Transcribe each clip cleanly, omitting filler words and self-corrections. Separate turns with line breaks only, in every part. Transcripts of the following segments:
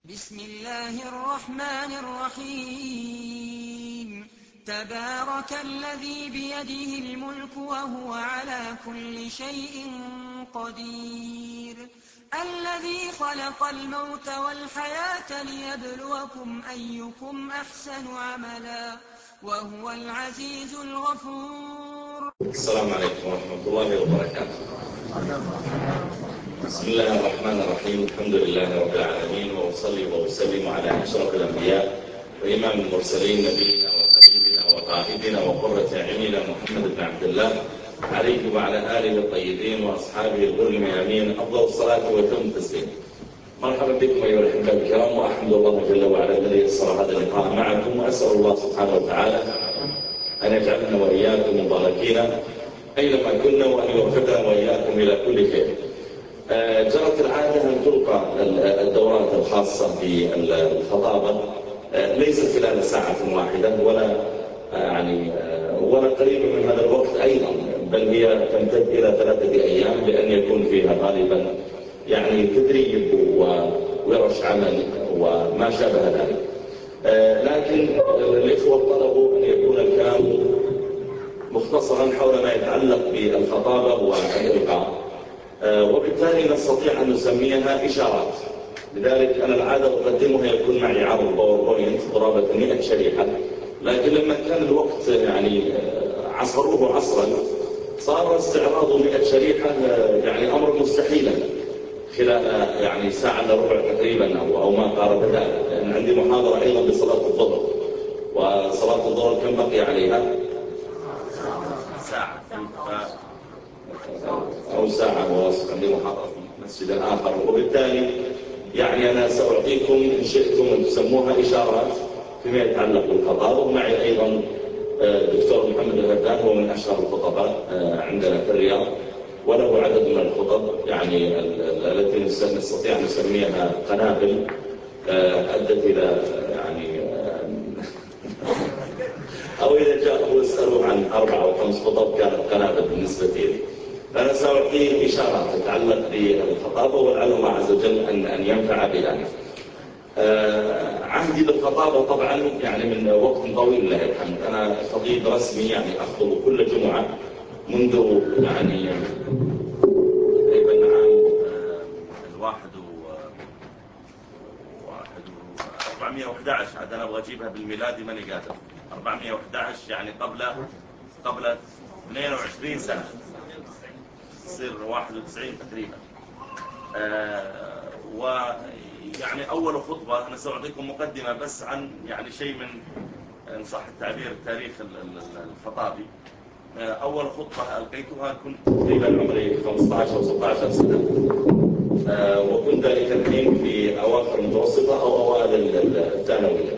بسم الله الرحمن الرحيم. تبارك الذي بيده الملك وهو على كل شيء قدير، الذي خلق الموت والحياة ليبلوكم أيكم أحسن عملا وهو العزيز الغفور.
السلام عليكم ورحمة الله وبركاته. بسم الله الرحمن الرحيم. الحمد لله رب العالمين، وأصلي وأسلم على أشرف الأنبياء وإمام المرسلين نبينا وحبيبنا وقائدنا وقرة أعيننا محمد بن عبد الله عليه وعلى آله الطيبين وأصحابه الغر الميامين أفضل الصلاة وأتم التسليم. مرحبا بكم أيها الأحباب الكرام، وأحمد الله جل وعلا الذي يسر هذا اللقاء معكم، وأسأل الله سبحانه وتعالى أن يجعلنا وإياكم مباركين أينما كنا، وأن يوفقنا وإياكم إلى كل خير. جرت العادة أن تلقى الدورات الخاصة بالخطابة ليست خلال ساعة واحدة ولا قريبا من هذا الوقت أيضا، بل هي تمتد إلى 3 أيام، لأن يكون فيها غالبا تدريب وورش عمل وما شابه ذلك. لكن الإخوة طلبوا أن يكون الكلام مختصرا حول ما يتعلق بالخطابة والإلقاء، وبالتالي نستطيع أن نسميها إشارات. لذلك أنا العادة أقدمها يكون معي عرض باوربوينت قرابة 100 شريحة، لكن لما كان الوقت عصروه عصرا صار استعراض 100 شريحة أمر مستحيلا خلال ساعة إلا ربع تقريبا أو ما قارب ذلك، لأن عندي محاضرة أيضا بصلاة الظهر، وصلاة الظهر كم بقي عليها؟ ساعة أو ساعة ونصف، عندي محاضرة في مسجد آخر. وبالتالي أنا سأعطيكم إن شئتم أن تسموها إشارات فيما يتعلق بالخطابة. ومعي أيضا الدكتور محمد الهدان، هو من أشهر الخطباء عندنا في الرياض، وله عدد من الخطب التي نستطيع أن نسميها قنابل، أدت إلى أو إذا جاءوا يسألوا عن 4 أو 5 خطب كانت قنابل بالنسبة لي. فأنا سأعطيه إشارات تتعلق بالخطابة، ولعل الله عز وجل أن ينفع بذلك. عهدي بالخطابة طبعا من وقت طويل لله الحمد. أنا خطيب رسمي، أخطب كل جمعة منذ تقريبا عام 411. عاد أنا أبغى أجيبها بالميلادي ماني قادر. 411 قبل 22 سنة، تصير 91 تقريبا. أول خطبة أنا سأعطيكم مقدمة بس عن شيء من إن صح التعبير تاريخ الخطابي. أول خطبة ألقيتها كنت تقريبا عمري 15 أو 16 سنة، وكنت ذلك الحين في أواخر المتوسطة أو أوائل الثانوية.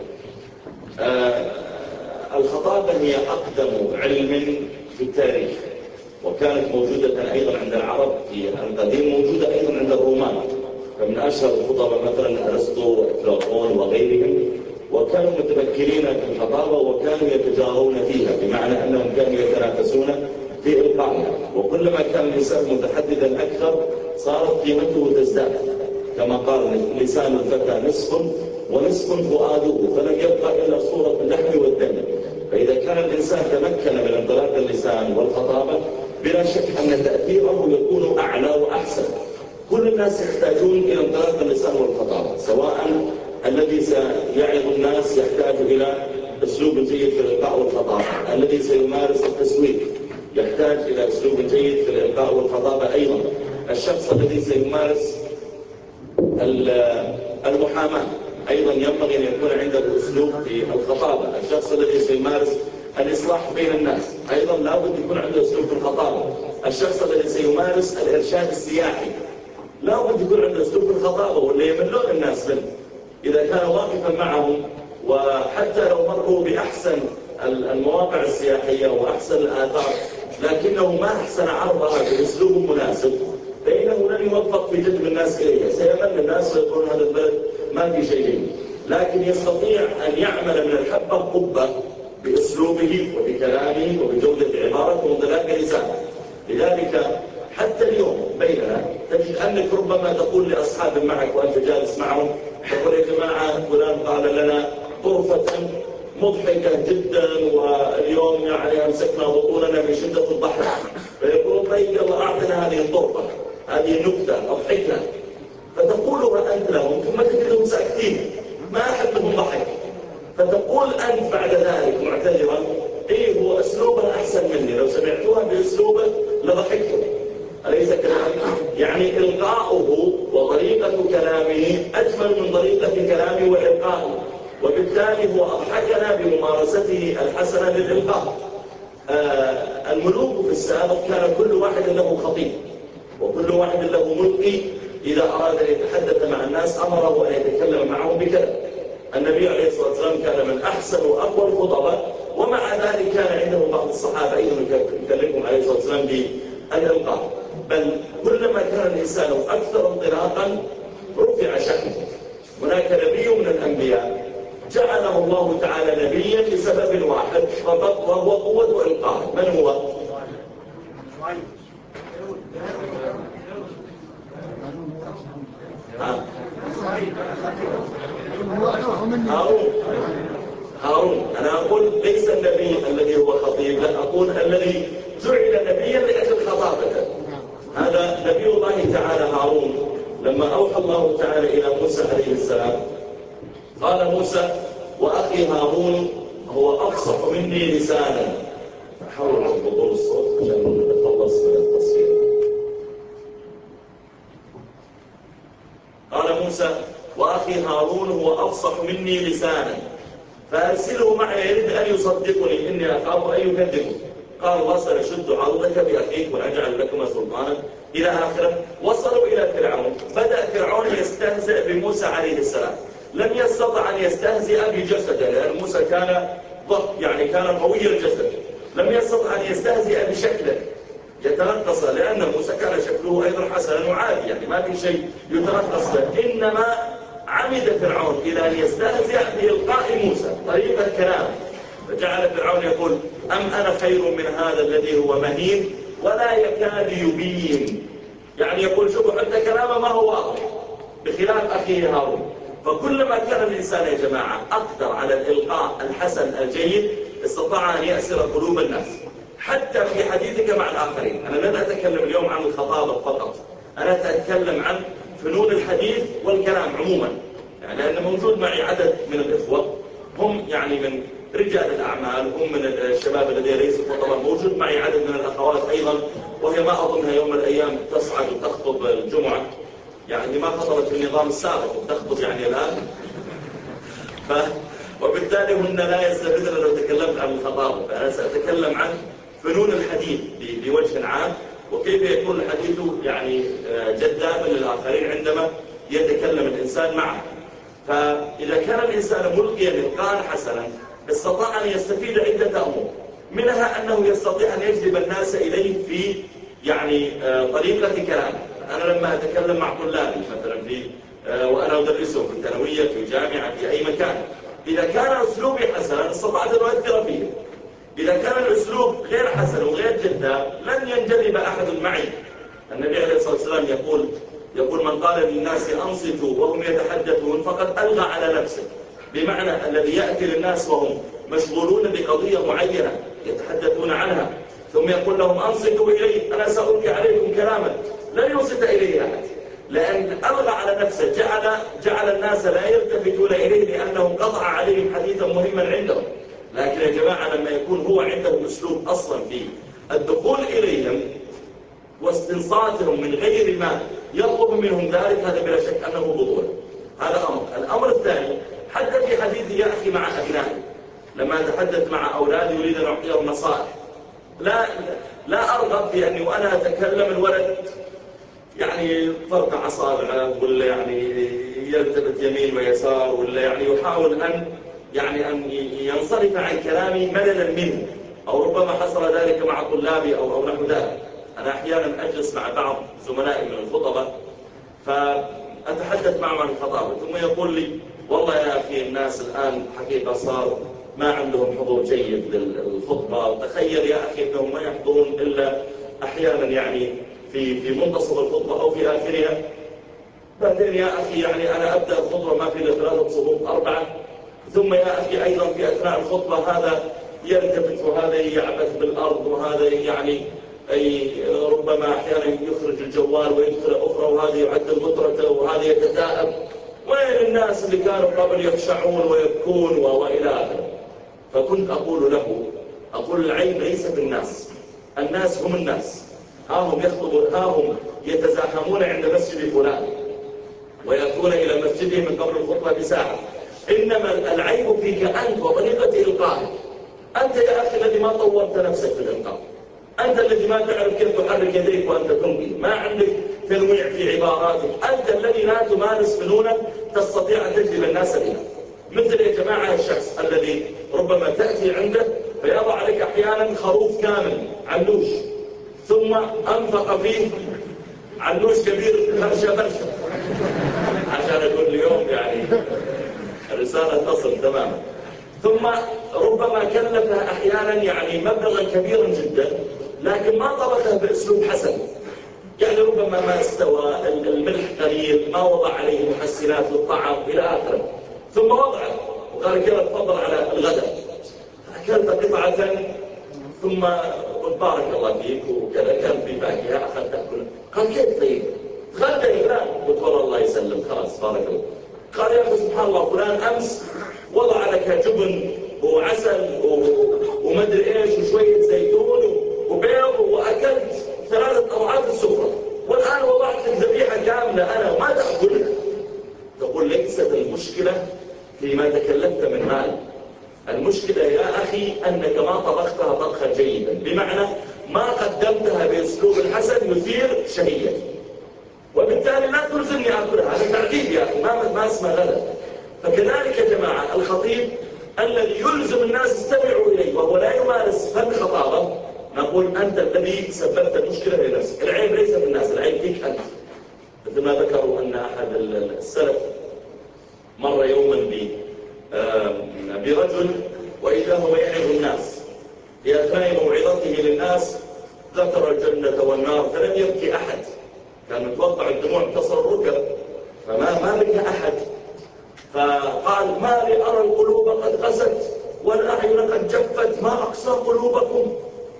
الخطابة هي أقدم علم في التاريخ، وكانت موجودة أيضا عند العرب في القديم، موجودة أيضا عند الرومان. فمن أشهر الخطباء مثلا أرسطو وأفلاطون وغيرهم، وكانوا متمكنين في الخطابة وكانوا يتجارون فيها، بمعنى أنهم كانوا يتنافسون في إلقائها، وكلما كان الإنسان متحددا أكثر صارت قيمته تزداد، كما قال لسان الفتى نصف ونصف فؤاده، فلم يبقى إلا صورة اللحم والدم. فإذا كان الإنسان تمكن من انطلاق اللسان والخطابة بلا شك أن تأثيره يكون أعلى وأحسن. كل الناس يحتاجون إلى انطلاق اللسان والخطابة، سواء الذي سيعظ الناس يحتاج إلى أسلوب جيد في الإلقاء والخطابة، الذي سيمارس التسويق يحتاج إلى أسلوب جيد في الإلقاء والخطابة أيضا، الشخص الذي سيمارس المحاماة أيضا ينبغي أن يكون عنده أسلوب في الخطابة، الشخص الذي سيمارس الإصلاح بين الناس أيضا لابد يكون عنده أسلوب في الخطابة، الشخص الذي سيمارس الإرشاد السياحي لابد يكون عنده أسلوب في الخطابة، واللي يملون الناس منه إذا كان واقفا معهم، وحتى لو مروا بأحسن المواقع السياحية وأحسن الآثار لكنه ما أحسن عرضها بأسلوب مناسب، فإنه لن يوفق في جذب الناس إليه، سيمل الناس ويقولون هذا البلد ما في شيء. لكن يستطيع أن يعمل من الحبة قبة بأسلوبه وبكلامه وبجودة عبارته وانطلاق لسانه. لذلك حتى اليوم بيننا تجد أنك ربما تقول لأصحاب معك وأنت جالس معهم، تقول يا جماعة فلان قال لنا طرفة مضحكة جدا واليوم يعني أمسكنا بطوننا من شدة الضحك، فيقول طيب يلا أعطنا هذه الطرفة، هذه النكتة أضحكنا، فتقولها أنت لهم ثم تجدهم ساكتين ما أحد منهم ضحك، فتقول أنت بعد ذلك معتذرا إيه هو أسلوبها أحسن مني، لو سمعتوها بأسلوبه لضحكتم، أليس كذلك؟ يعني إلقاؤه وطريقة كلامه أجمل من طريقة كلامه وإلقائه، وبالتالي هو أضحكنا بممارسته الحسنة للإلقاء. الملوك في السابق كان كل واحد له خطيب وكل واحد له ملقي، إذا أراد أن يتحدث مع الناس أمره أن يتكلم معهم بكلام. النبي عليه الصلاة والسلام كان من أحسن وأقوى الخطباء، ومع ذلك كان عنده بعض الصحابة أيضا يكلمهم عليه الصلاة والسلام بالإلقاء، بل كلما كان الإنسان أكثر انطلاقا رفع شأنه. هناك نبي من الأنبياء جعله الله تعالى نبيا لسبب واحد فقط، وهو قوة إلقاء. من هو؟ هارون. أنا أقول ليس النبي الذي هو خطيب، لا أقول الذي جعل نبيا لأجل خطابته. هذا نبي الله تعالى هارون، لما أوحى الله تعالى إلى موسى عليه السلام قال موسى وأخي هارون هو أفصح مني لسانا. أحاول أضبط الصوت عشان نتخلص من التصوير. قال موسى وأخي هارون هو أفصح مني لسانا فأرسله معي يريد أن يصدقني إني أخاف أن يكذبه. قال الله سنشد عضدك بأخيك ونجعل لكما سلطانا إلى آخره. وصلوا إلى فرعون، بدأ فرعون يستهزئ بموسى عليه السلام، لم يستطع أن يستهزئ بجسده لأن موسى كان ضخم، يعني كان قوي الجسد، لم يستطع أن يستهزئ بشكله يتنقص، لأن موسى كان شكله أيضا حسنا وعادي، يعني ما في شيء يتنقص له. إنما عمد فرعون إلى أن يستهزئ بإلقاء موسى طريقة كلام، فجعل فرعون يقول أم أنا خير من هذا الذي هو مهين ولا يكاد يبين، يعني يقول شوفوا حتى كلامه ما هو واضح بخلاف أخيه هارون. فكلما كان الإنسان يا جماعة أقدر على الإلقاء الحسن الجيد استطاع أن يأسر قلوب الناس حتى في حديثك مع الآخرين. أنا لن أتكلم اليوم عن الخطابة فقط، أنا أتكلم عن فنون الحديث والكلام عموما، يعني لأن موجود معي عدد من الإخوة هم يعني من رجال الأعمال، هم من الشباب الذين ليسوا خطباء، موجود معي عدد من الأخوات أيضا وهي ما أظنها يوم من الأيام تصعد وتخطب الجمعة، يعني ما خطبت في النظام السابق وتخطب يعني الآن وبالتالي هن لا يستفيدن لو تكلمت عن الخطابة. فأنا سأتكلم عن فنون الحديث بوجه عام، وكيف يكون الحديث يعني جذابا للآخرين عندما يتكلم الإنسان معه. فإذا كان الإنسان ملقيا إلقاء حسنا استطاع أن يستفيد عدة أمور، منها أنه يستطيع أن يجذب الناس إليه في يعني طريقة كلامه. أنا لما أتكلم مع طلابي مثلا وأنا أدرسهم في الثانوية في جامعة في أي مكان، إذا كان أسلوبي حسنا استطعت أن أؤثر فيه. إذا كان الأسلوب غير حسن وغير جذاب لن ينجذب أحد معي. النبي عليه الصلاة والسلام يقول من قال للناس أنصتوا وهم يتحدثون فقد ألغى على نفسه، بمعنى الذي يأتي للناس وهم مشغولون بقضية معينة يتحدثون عنها ثم يقول لهم أنصتوا إليه أنا سألقي عليكم كلاما، لن ينصت إليه أحد، لأن ألغى على نفسه، جعل الناس لا يلتفتون إليه لأنه قطع عليهم حديثا مهما عندهم. لكن يا جماعة لما يكون هو عنده أسلوب أصلا فيه الدخول إليهم واستنصاتهم من غير ما يطلب منهم ذلك، هذا بلا شك أنه بطولة. هذا أمر. الأمر الثاني حتى في حديثي يا أخي مع أبنائي، لما أتحدث مع أولادي يريد أن أعطيهم نصائح، لا أرغب في أني وأنا أتكلم الولد يعني فرق أصابعه ولا يعني يلتفت يمين ويسار ولا يعني يحاول أن ينصرف عن كلامي مللا منه، أو ربما حصل ذلك مع طلابي أو نحو ذلك. أنا أحيانا أجلس مع بعض زملائي من الخطبة فأتحدث معهم عن الخطابة ثم يقول لي والله يا أخي الناس الآن حقيقة صار ما عندهم حضور جيد للخطبة، وتخيل يا أخي أنهم ما يحضرون إلا أحيانا يعني في منتصف الخطبة أو في آخرها. بعدين يا أخي يعني أنا أبدأ الخطبة ما في إلا 3 صفوف 4، ثم يا أخي أيضا في أثناء الخطبة هذا يلتفت وهذا يعبث بالأرض وهذا يعني أي ربما أحيانا يخرج الجوال ويدخل أخرى وهذا يعدل مطرته وهذا يتثاءب. وين الناس اللي كانوا قبل يخشعون ويبكون وإلى آخره؟ فكنت أقول له العيب ليس بالناس، الناس هم الناس، ها هم يخطبون، ها هم يتزاحمون عند مسجد فلان ويأتون إلى مسجده من قبل الخطبة بساعة، إنما العيب فيك أنت وطريقة إلقائك. أنت يا أخي الذي ما طورت نفسك في الإلقاء، أنت الذي ما تعرف كيف تحرك يديك وأنت تلقي، ما عندك تنويع في عباراتك، أنت الذي لا تمارس فنونا تستطيع أن تجذب الناس بها. مثل يا جماعة الشخص الذي ربما تأتي عنده فيضع لك أحيانا خروف كامل علوش، ثم أنفق فيه علوش كبير خرشة برشة عشان أقول اليوم يعني الرسالة تصل تماما. ثم ربما كلفه أحيانا يعني مبلغا كبيرا جدا، لكن ما طبخه بأسلوب حسن، يعني ربما ما استوى، الملح قليل، ما وضع عليه محسنات للطعام إلى آخره، ثم وضعه وقال كذا تفضل على الغداء، أكلت قطعة ثم قلت بارك الله فيك وكذا، كان في فاكهة أخذت تأكل، قال كيف طيب؟ غدا يا فلان، قلت والله الله يسلم خلاص بارك الله. قال يا أخي سبحان الله فلان أمس وضع لك جبن وعسل ومدري إيش وشوية زيتون وبيض وأكلت 3 أضعاف السفرة، والآن وضعت لك ذبيحة كاملة أنا وما تأكل. تقول ليست المشكلة فيما تكلفت من مال، المشكلة يا أخي أنك ما طبختها طبخا جيدا، بمعنى ما قدمتها بأسلوب الحسن يثير شهيتي، وبالتالي لا تلزمني أكلها، هذا تعذيب يا أخي، ما اسمه غدا. فكذلك يا جماعة الخطيب الذي يلزم الناس استمعوا إليه وهو لا يمارس فن خطابة، نقول أنت الذي سببت المشكلة لنفسك، العيب ليس في الناس، العيب فيك أنت. مثل ما ذكروا أن أحد السلف مر يوما برجل وإذا هو يعظ الناس، في أثناء موعظته للناس ذكر الجنة والنار فلم يبكي أحد، كان متوقع الدموع تصل الركب فما بكى أحد، فقال ما لي أرى القلوب قد قست والأعين قد جفت ما أقسى قلوبكم.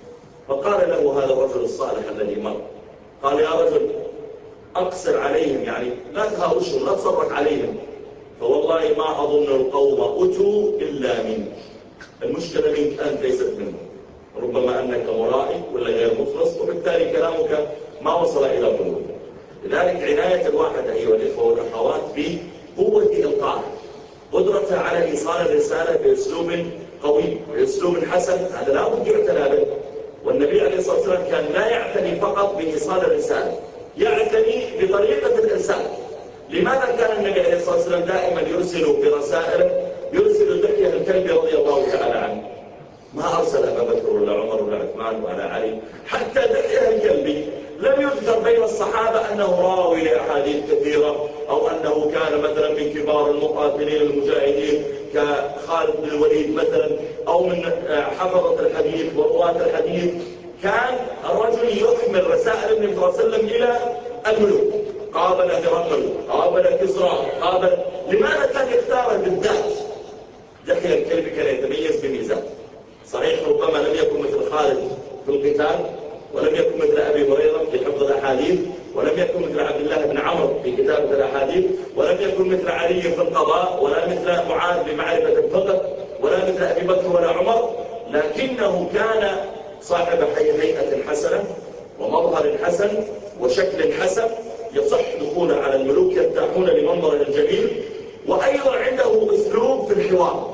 فقال له هذا الرجل الصالح الذي مر، قال يا رجل أقصر عليهم، يعني لا تهاوشهم لا تصرح عليهم، فوالله ما أظن القوم أتوا إلا منك، المشكلة منك أنت ليست منهم، ربما أنك مرائي ولا غير مخلص وبالتالي كلامك ما وصل إلى قلوبهم. لذلك عناية الواحد أيها الإخوة والأخوات بقوة إلقائه، قدرته على إيصال الرسالة بأسلوب قوي بأسلوب حسن، هذا لا بد يعتنى به. والنبي عليه الصلاة والسلام كان لا يعتني فقط بإيصال الرسالة، يعتني بطريقة الإرسال. لماذا كان النبي عليه الصلاة والسلام دائما يرسل برسائله، يرسل دحية الكلب رضي الله تعالى عنه، ما أرسل أبا بكر ولا عمر ولا عثمان ولا علي، حتى دحية الكلبي لم يذكر بين الصحابة أنه راوي لأحاديث كثيرة أو أنه كان مثلا من كبار المقاتلين المجاهدين كخالد بن الوليد مثلا أو من حفظة الحديث ورواة الحديث. كان الرجل يحمل رسائل النبي صلى الله عليه وسلم إلى الملوك، قابل هرقل، قابل كسرى، قابل. لماذا كان يختاره بالذات؟ دحية الكلبي كان يتميز بميزان، صحيح ربما لم يكن مثل خالد في القتال، ولم يكن مثل أبي هريرة في حفظ الأحاديث، ولم يكن مثل عبد الله بن عمرو في كتابة الأحاديث، ولم يكن مثل علي في القضاء، ولا مثل معاذ بمعرفة الفقه، ولا مثل أبي بكر ولا عمر، لكنه كان صاحب هيئة حسنة ومظهر حسن وشكل حسن، يصح دخوله على الملوك يرتاحون لمنظره الجميل، وأيضا عنده أسلوب في الحوار،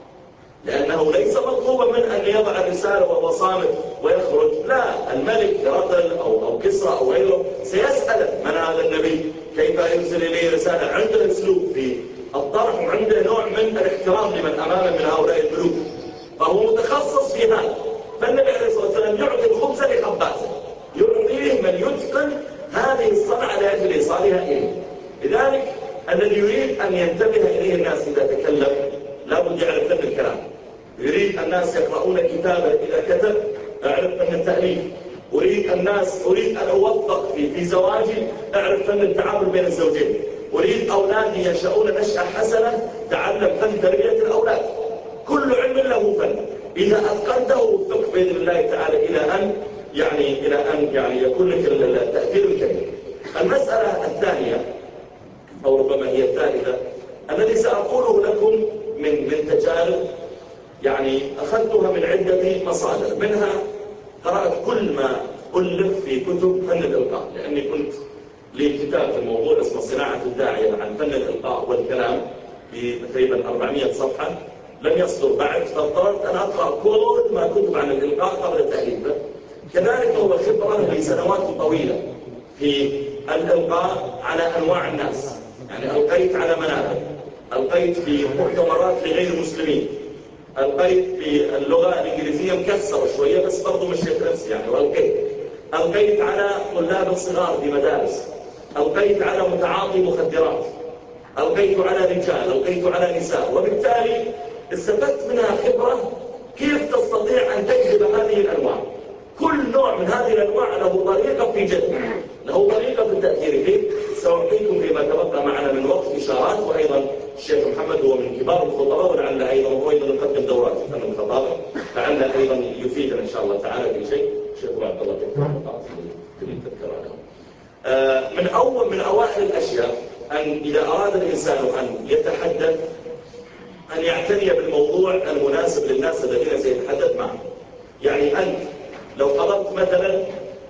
لأنه ليس مطلوبا من أن يضع الرسالة وهو صامت ويخرج، لا، الملك هرقل أو كسرى أو غيره سيسأل من هذا النبي، كيف يرسل إليه رسالة، عنده أسلوب في الطرح وعنده نوع من الاحترام لمن أمامه من هؤلاء الملوك، فهو متخصص في هذا. فالنبي عليه الصلاة والسلام يعطي الخبز لخبازه، يعطيه من يتقن هذه الصنعة لأجل إيصالها إليه. لذلك الذي يريد أن ينتبه إليه الناس إذا تكلم لابد يعرف فن الكلام. يريد الناس يقرؤون كتابه إذا كتب يعرف فن التأليف. أريد أن أوفق في زواجي، أعرف فن التعامل بين الزوجين. أريد أولادي ينشأون نشأة حسنة، تعلم فن تربية الأولاد. كل علم له فن، إذا أتقنته وفقت بإذن الله تعالى إلى أن يكون لك التأثير الكبير. المسألة الثانية أو ربما هي الثالثة الذي سأقوله لكم من تجارب أخذتها من عدة مصادر، منها قرأت كل ما ألف في كتب فن الإلقاء، لأني كنت لي كتاب في الموضوع اسمه صناعة الداعية عن فن الإلقاء والكلام بتقريبا 400 صفحة لم يصدر بعد، فاضطررت أن أقرأ كل ما كتب عن الإلقاء قبل تأليفه. كذلك هو خبرة لسنوات طويلة في الإلقاء على أنواع الناس، ألقيت على منابر، ألقيت في مؤتمرات لغير المسلمين، ألقيت في اللغة الإنجليزية مكسرة شوية بس برضو مشيت نفسي ألقيت على طلاب صغار في مدارس، ألقيت على متعاطي مخدرات، ألقيت على رجال، ألقيت على نساء، وبالتالي استفدت منها خبرة كيف تستطيع أن تجذب هذه الأنواع. كل نوع من هذه الأنواع له طريقة في جذب، له طريقة في التأثير فيه. سأعطيكم فيما تبقى معنا من وقت إشارات، وأيضا الشيخ محمد هو من كبار الخطباء، ولعل أيضا هو يقدم دورات في فن الخطابة، لعل أيضا يفيدنا إن شاء الله تعالى في شيء. الشيخ عبد الله من أوائل الأشياء أن إذا أراد الإنسان أن يتحدث أن يعتني بالموضوع المناسب للناس الذين سيتحدث معهم. أنت لو قررت مثلا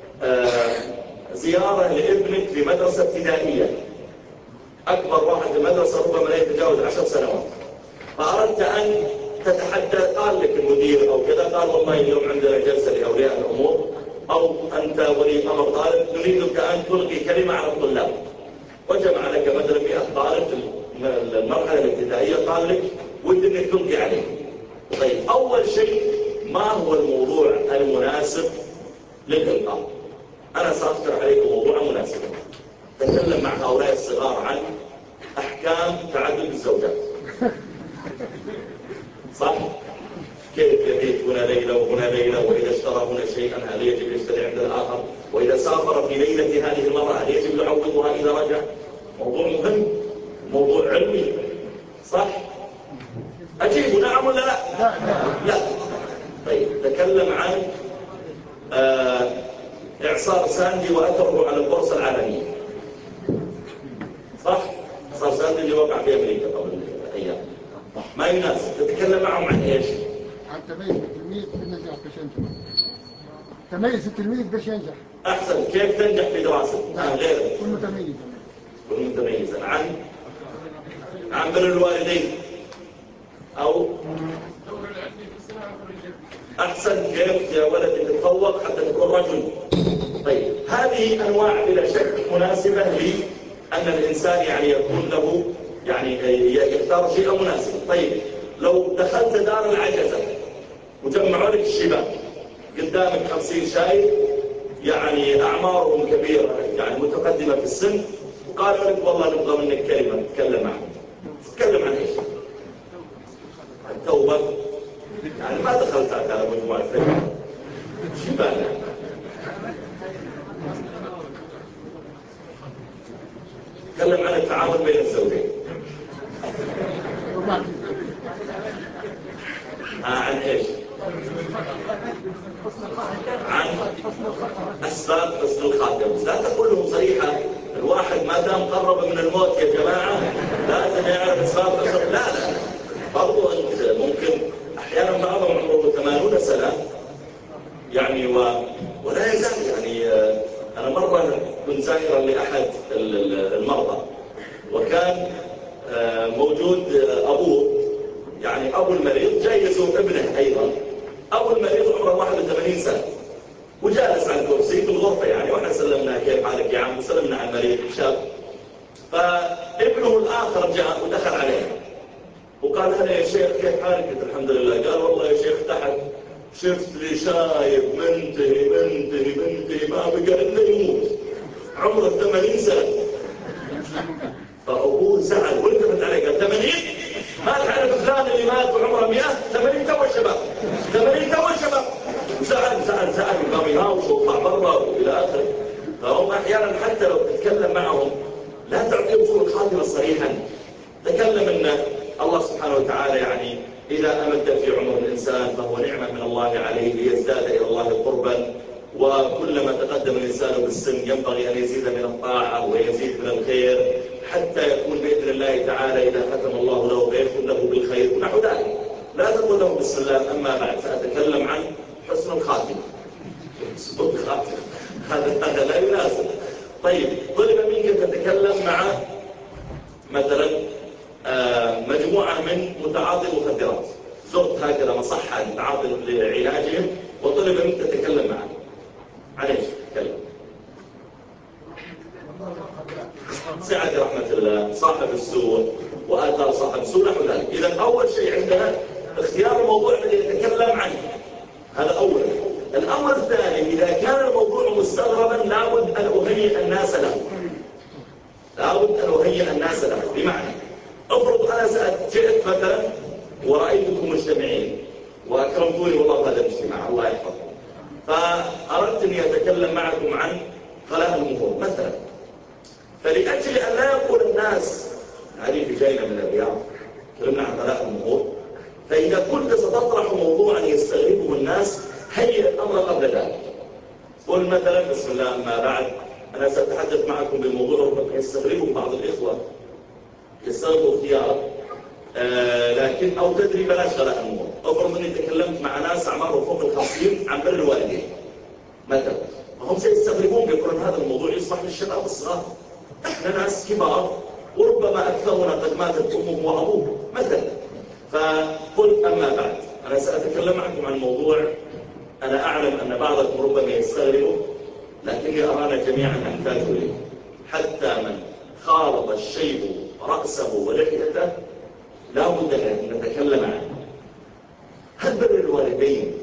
زيارة لابنك في مدرسة ابتدائية، أكبر واحد في المدرسة ربما لا يتجاوز 10 سنوات، فأردت أن تتحدث، قال لك المدير أو كذا، قال والله اليوم عندنا جلسة لأولياء الأمور، أو أنت ولي أمر طالب نريدك أن تلقي كلمة على الطلاب، وجمع لك مثلا 100 طالب في المرحلة الابتدائية، قال لك ودي أنك تلقي عليه. طيب، أول شيء ما هو الموضوع المناسب للإلقاء؟ أنا سأقترح عليكم موضوع مناسب. تكلم مع هؤلاء الصغار عن أحكام تعدد الزوجات. صح؟ كيف يبيت هنا ليلة وهنا ليلة، وإذا اشترى هنا شيئا هل يجب يشتري عند الآخر، وإذا سافر في ليلة هذه المرأة هل يجب يعوضها إذا رجع. موضوع مهم، موضوع علمي. صح؟ أجيب نعم ولا لا؟ لا. طيب، تكلم عن إعصار ساندي وأثره على البورصة العالمية. صح؟ إعصار ساندي اللي وقع في أمريكا قبل أيام. ما يناسب. تتكلم معهم عن إيش؟
عن تميز التلميذ بالنجاح باش ينجح. تميز التلميذ باش ينجح.
أحسن. كيف تنجح في دراسة؟ عن غيرك.
كن متميز.
كن متميزا. عن بر الوالدين. أو أحسن. كيف يا ولد تتفوق حتى تكون رجل. طيب، هذه أنواع بلا شك مناسبة لأن الإنسان يكون له يختار شيئا مناسبا. طيب، لو دخلت دار العجزة وجمعوا لك الشباب قدامك 50 شايب أعمارهم كبيرة متقدمة في السن، وقالوا لك والله نبغى منك كلمة تتكلم معهم. تتكلم عن ايش؟ التوبة. ما دخلت على مجموعة شباب. تكلم عن التعامل بين الزوجين. عن ايش؟ عن أسباب حسن الخاتمة. لا تقول لهم صريحة الواحد ما دام قرب من الموت يا جماعة لازم يعرف أسباب حسن. لا برضو أنت ممكن أحيانا بعضهم عمره 80 سنة ولا يزال أنا مرة كنت زائرا لأحد المرضى، وكان موجود أبوه أبو المريض جاي يزور ابنه أيضا. أبو المريض عمره 81 سنة وجالس على الكرسي في الغرفة وإحنا سلمنا كيف حالك يا عم، وسلمنا على المريض شاب. فابنه الآخر جاء ودخل عليه وقال هلا يا شيخ كيف حالك؟ قلت الحمد لله. قال والله يا شيخ تحت شفت لي شايب منتهي ما بقى إلا يموت، عمره 80 سنة. فأبوه زعل والتفت عليه قال 80 ما تعرف فلان اللي مات وعمره 100 80 تو الشباب 80 تو الشباب. زعل وقام يهاوش وطلع برا إلى آخره. فهم أحيانا حتى لو تتكلم معهم لا تعطيهم سوء الخاتمة صريحا. تكلم أن الله سبحانه وتعالى يعني إذا أمد في عمر الإنسان فهو نعمة من الله عليه ليزداد إلى الله قربا، وكلما تقدم الإنسان بالسن ينبغي أن يزيد من الطاعة ويزيد من الخير حتى يكون بإذن الله تعالى إذا ختم الله له فيختم له بالخير ونحو ذلك. لا تقول له بسم الله أما بعد سأتكلم عن حسن الخاتمة. حسن الخاتمة هذا لا يناسب. طيب طلب منك تتكلم مع مثلا مجموعة من متعاطي المخدرات، زرت هكذا مصحة متعاطي لعلاجهم وطلب منك تتكلم معه عن ايش؟ تتكلم سعة رحمة الله، صاحب السوء وآثار صاحب السوء نحو ذلك. إذا أول شيء عندنا اختيار الموضوع الذي يتكلم عنه، هذا أول. الأمر الثاني إذا كان الموضوع مستغربا لابد أن أهيئ الناس له، لابد أن أهيئ الناس له. بمعنى افرض أنا جئت مثلا ورأيتكم مجتمعين وأكرمتوني والله هذا الاجتماع الله يحفظكم، فأردت أن أتكلم معكم عن خلاء المهور مثلا، فلأجل أن لا يقول الناس هذه في جاينا من الرياض تكلمنا عن خلاء المهور، فإذا كنت ستطرح موضوعا يستغربه الناس هيئ الأمر قبل ذلك. قل مثلا بسم الله أما بعد أنا سأتحدث معكم بموضوع ربما يستغربه بعض الإخوة يستغربوا اختيارا، لكن أو تدري بلاش خلاء المهور. أفرض أني تكلمت مع ناس أعمارهم فوق 50 عن بر الوالدين مثلا، فهم سيستغربون بيقولون هذا الموضوع يصلح للشباب الصغار، احنا ناس كبار وربما أكثرنا قد ماتت أمه وأبوه مثلا. فقل أما بعد أنا سأتكلم معكم عن موضوع أنا أعلم أن بعضكم ربما يستغربه، لكني أرانا جميعا نحتاج إليه. حتى من خالط الشيب رأسه ولحيته لا بد أن نتكلم عنه. هل بر الوالدين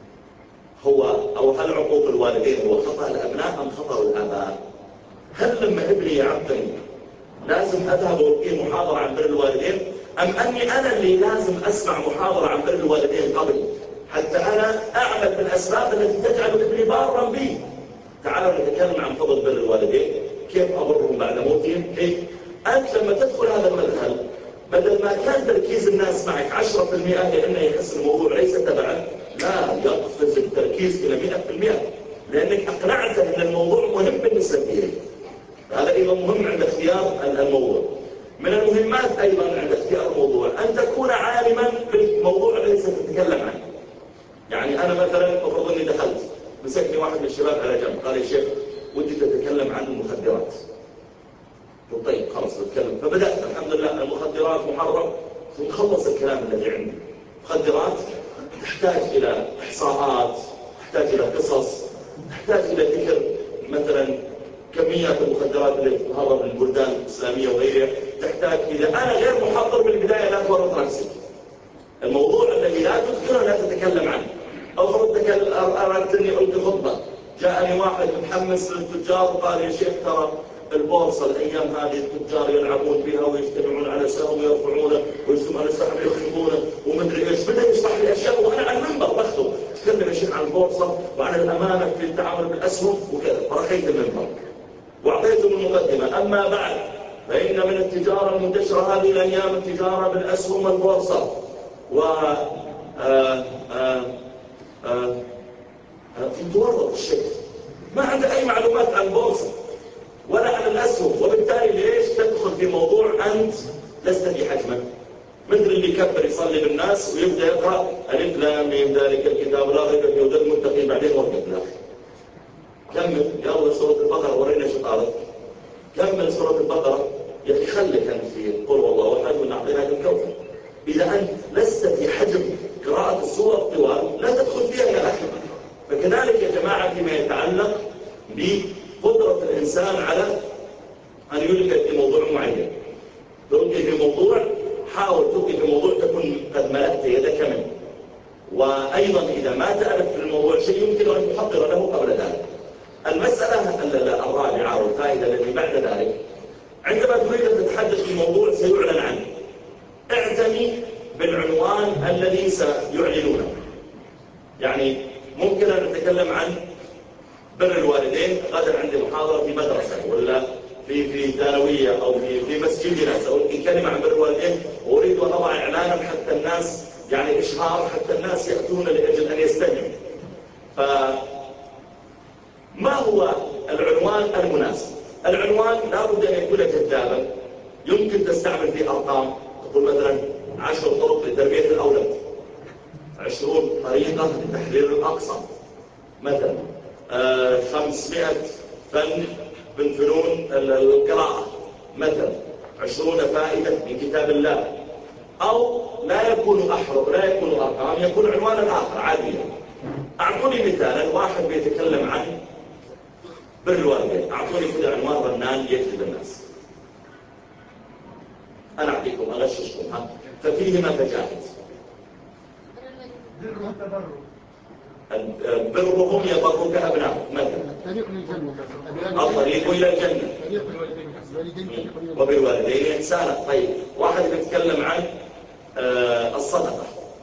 هو أو هل عقوق الوالدين هو خطأ الأبناء أم خطأ الآباء؟ هل لما ابني يعقني لازم أذهب وألقي محاضرة عن بر الوالدين، أم أني أنا اللي لازم أسمع محاضرة عن بر الوالدين قبل حتى أنا أعمل بالأسباب التي تجعل ابني بارا بي؟ تعالوا نتكلم عن فضل بر الوالدين، كيف أبرهم بعد موتهم. كيف أنت لما تدخل هذا المدخل بدل ما كان تركيز الناس معك 10% لأنه يحس الموضوع ليس تبعك، لا يقفز التركيز إلى 100% لأنك أقنعته أن الموضوع مهم بالنسبة إليه. هذا أيضا مهم عند اختيار الموضوع. من المهمات أيضا عند اختيار الموضوع أن تكون عالما بالموضوع الذي ستتكلم عنه. يعني أنا مثلا أفرض أني دخلت مسكني واحد من الشباب على جنب قال يا شيخ ودي تتكلم عن المخدرات. قلت طيب خلاص نتكلم. فبدأت الحمد لله المخدرات محرم، ثم خلص الكلام الذي عندي. مخدرات تحتاج إلى إحصاءات، تحتاج إلى قصص، تحتاج إلى ذكر مثلا كميات المخدرات التي تهرب من البلدان الإسلامية وغيرها، تحتاج إذا أنا غير محضر من البداية لا تورط نفسك. الموضوع الذي لا تذكره لا تتكلم عنه. أفرض أردت أني ألقي خطبة، جاءني واحد متحمس للتجار وقال يا شيخ ترى البورصة الأيام هذه التجار يلعبون بها ويجتمعون على سهم ويرفعونه ويجتمعون على سهم ويخطبونه ومدري إيش. بدأ يشرح لي أشياء وأنا على المنبر بخطب تكلم يا شيخ عن البورصة وعن الأمانة في التعامل بالأسهم وكذا، فرخيت المنبر وأعطيتهم المقدمة. أما بعد فإن من التجارة المنتشرة هذه الأيام التجارة بالأسهم والبورصة تورط الشيء ما عنده أي معلومات عن البورصة ولا عن الأسهم، وبالتالي ليش تدخل في موضوع أنت لست في حجمه؟ مثل اللي يكبر يصلي بالناس ويبدأ يقرأ ألف لام ميم ذلك الكتاب لا ريب فيه هدى للمتقين، بعدين وقف له كمل يلا سورة البقرة ورينا شطارك، كمل سورة البقرة يا أخي خليك أنت في قل والله أحد ونعطيناك الكوثر. إذا أنت لست في حجم قراءة السورة الطوال لا تدخل فيها يا أخي. فكذلك يا جماعة فيما يتعلق بقدرة الإنسان على أن يلقي في موضوع معين، تلقي في موضوع حاول تلقي في موضوع تكون قد ملأت يدك منه. وأيضا إذا ما تألف في الموضوع شيء يمكن أن تحضر له قبل ذلك. المسألة الرابعة والفائدة التي بعد ذلك عندما تريد أن تتحدث في موضوع سيعلن عنه اعتني بالعنوان الذي سيعلنونه. يعني ممكن أن نتكلم عن بر الوالدين غدا عندي محاضرة في مدرسة ولا في ثانوية أو في مسجدنا سألقي كلمة عن بر الوالدين وأريد أن أضع إعلانا حتى الناس يعني إشهار حتى الناس يأتون لأجل أن يستمعوا. فما هو العنوان المناسب؟ العنوان لا بد أن يكون جذابا، يمكن تستعمل فيه أرقام، تقول مثلا 10 طرق لتربية الأولاد، 20 طريقة لتحرير الأقصى مثلا، 500 فن من فنون القراءة مثلا، 20 فائدة من كتاب الله. أو لا يكون أحرف، لا يكون أرقام، يكون عنوانا آخر عاديا. أعطوني مثالا، واحد بيتكلم عن بر الوالدين، أعطوني كذا عنوان رنان يجذب الناس. أنا أعطيكم أغششكم ففيهما فجاهد. برهم يبرك أبنائهم مثلا، الطريق إلى الجنة، وبالوالدين إحسانا. طيب واحد بيتكلم عن الصدقة،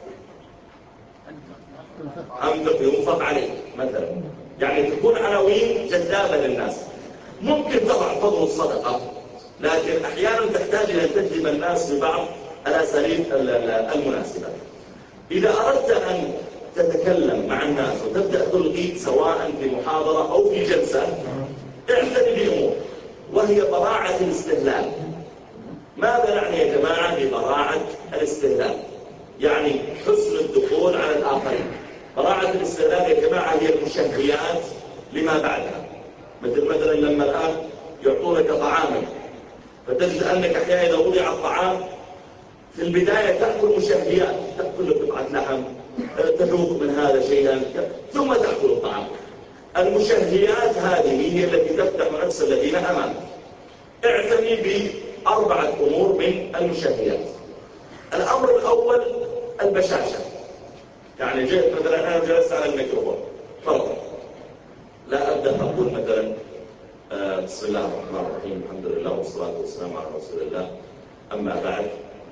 أنفق ينفق عليه مثلا، يعني تكون عناوين جذابة للناس. ممكن تضع فضل الصدقة، لكن أحيانا تحتاج إلى أن تجذب الناس ببعض الأساليب المناسبة. إذا أردت أن تتكلم مع الناس وتبدأ تلقي سواء في محاضرة أو في جلسة، اعتني بأمور، وهي براعة الاستهلال. ماذا نعني يا جماعة ببراعة الاستهلال؟ يعني حسن الدخول على الآخرين. براعة الاستهلال يا جماعة هي المشهيات لما بعدها. مثلا لما الآن يعطونك طعاما، فتجد أنك أحيانا إذا وضع الطعام في البداية تأكل مشهيات، تأكل قطعة لحم، تذوق من هذا شيئا، ثم تأكل الطعام. المشهيات هذه هي التي تفتح نفس الذين أمامك. اعتني بأربعة أمور من المشهيات. الأمر الأول البشاشة. يعني جئت مثلا أنا جلست على الميكروفون فرضا، لا أبدأ أقول مثلا بسم الله الرحمن الرحيم الحمد لله والصلاة والسلام على رسول الله، أما بعد.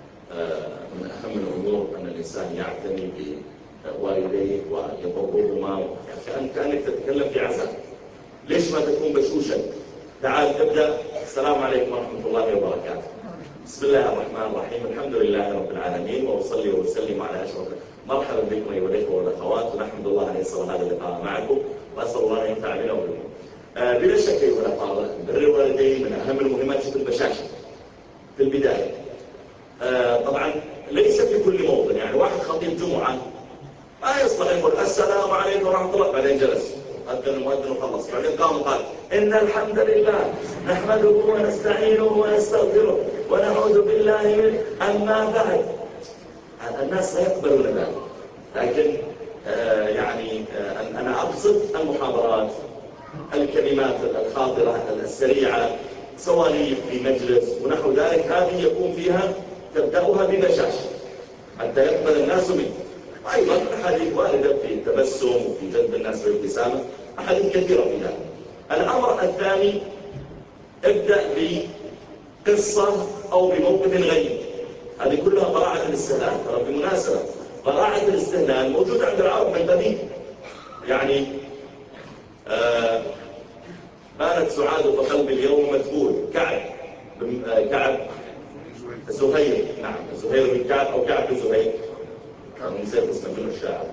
من أهم الأمور أن الإنسان يعتني بوالديه ويبرهما، كأنك تتكلم في عزاء. ليش ما تكون بشوشا؟ تعال تبدأ السلام عليكم ورحمة الله وبركاته، بسم الله الرحمن الرحيم الحمد لله رب العالمين وأصلي وسلم على أشرف. مرحبا بكم أيها الأخوة والأخوات، ونحمد الله أن يسر هذا اللقاء معكم، وأسأل الله أن ينفع بنا وبكم. بلا شك أيها الأخوة، بر الوالدين من أهم المهمات في البشاشة في البداية. طبعا ليس في كل موطن، يعني واحد خطيب جمعة ما يصلح يقول السلام عليكم ورحمة الله، بعدين جلس أذن المؤذن وخلص، بعدين قام وقال إن الحمد لله نحمده ونستعينه ونستغفره ونعوذ بالله منه، أما بعد. الناس لا يقبلون ذلك. لكن يعني أنا أقصد المحاضرات، الكلمات الخاطرة السريعة، سواليف في مجلس ونحو ذلك، هذه يكون فيها تبدأها ببشاشة حتى يقبل الناس منه. أيضا أحاديث واردة في التبسم وفي جذب الناس بالابتسامة، أحاديث كثيرة في ذلك. الأمر الثاني، ابدأ بقصة أو بموقف غريب. هذه كلها براعة الاستهلال. ترى بالمناسبة براعة الاستهلال موجودة عند العرب من قديم. يعني بانت سعاد فقلبي اليوم مدفون. كعب زهير، نعم زهير بن كعب أو كعب بن زهير، نسيت اسمه من الشاعر،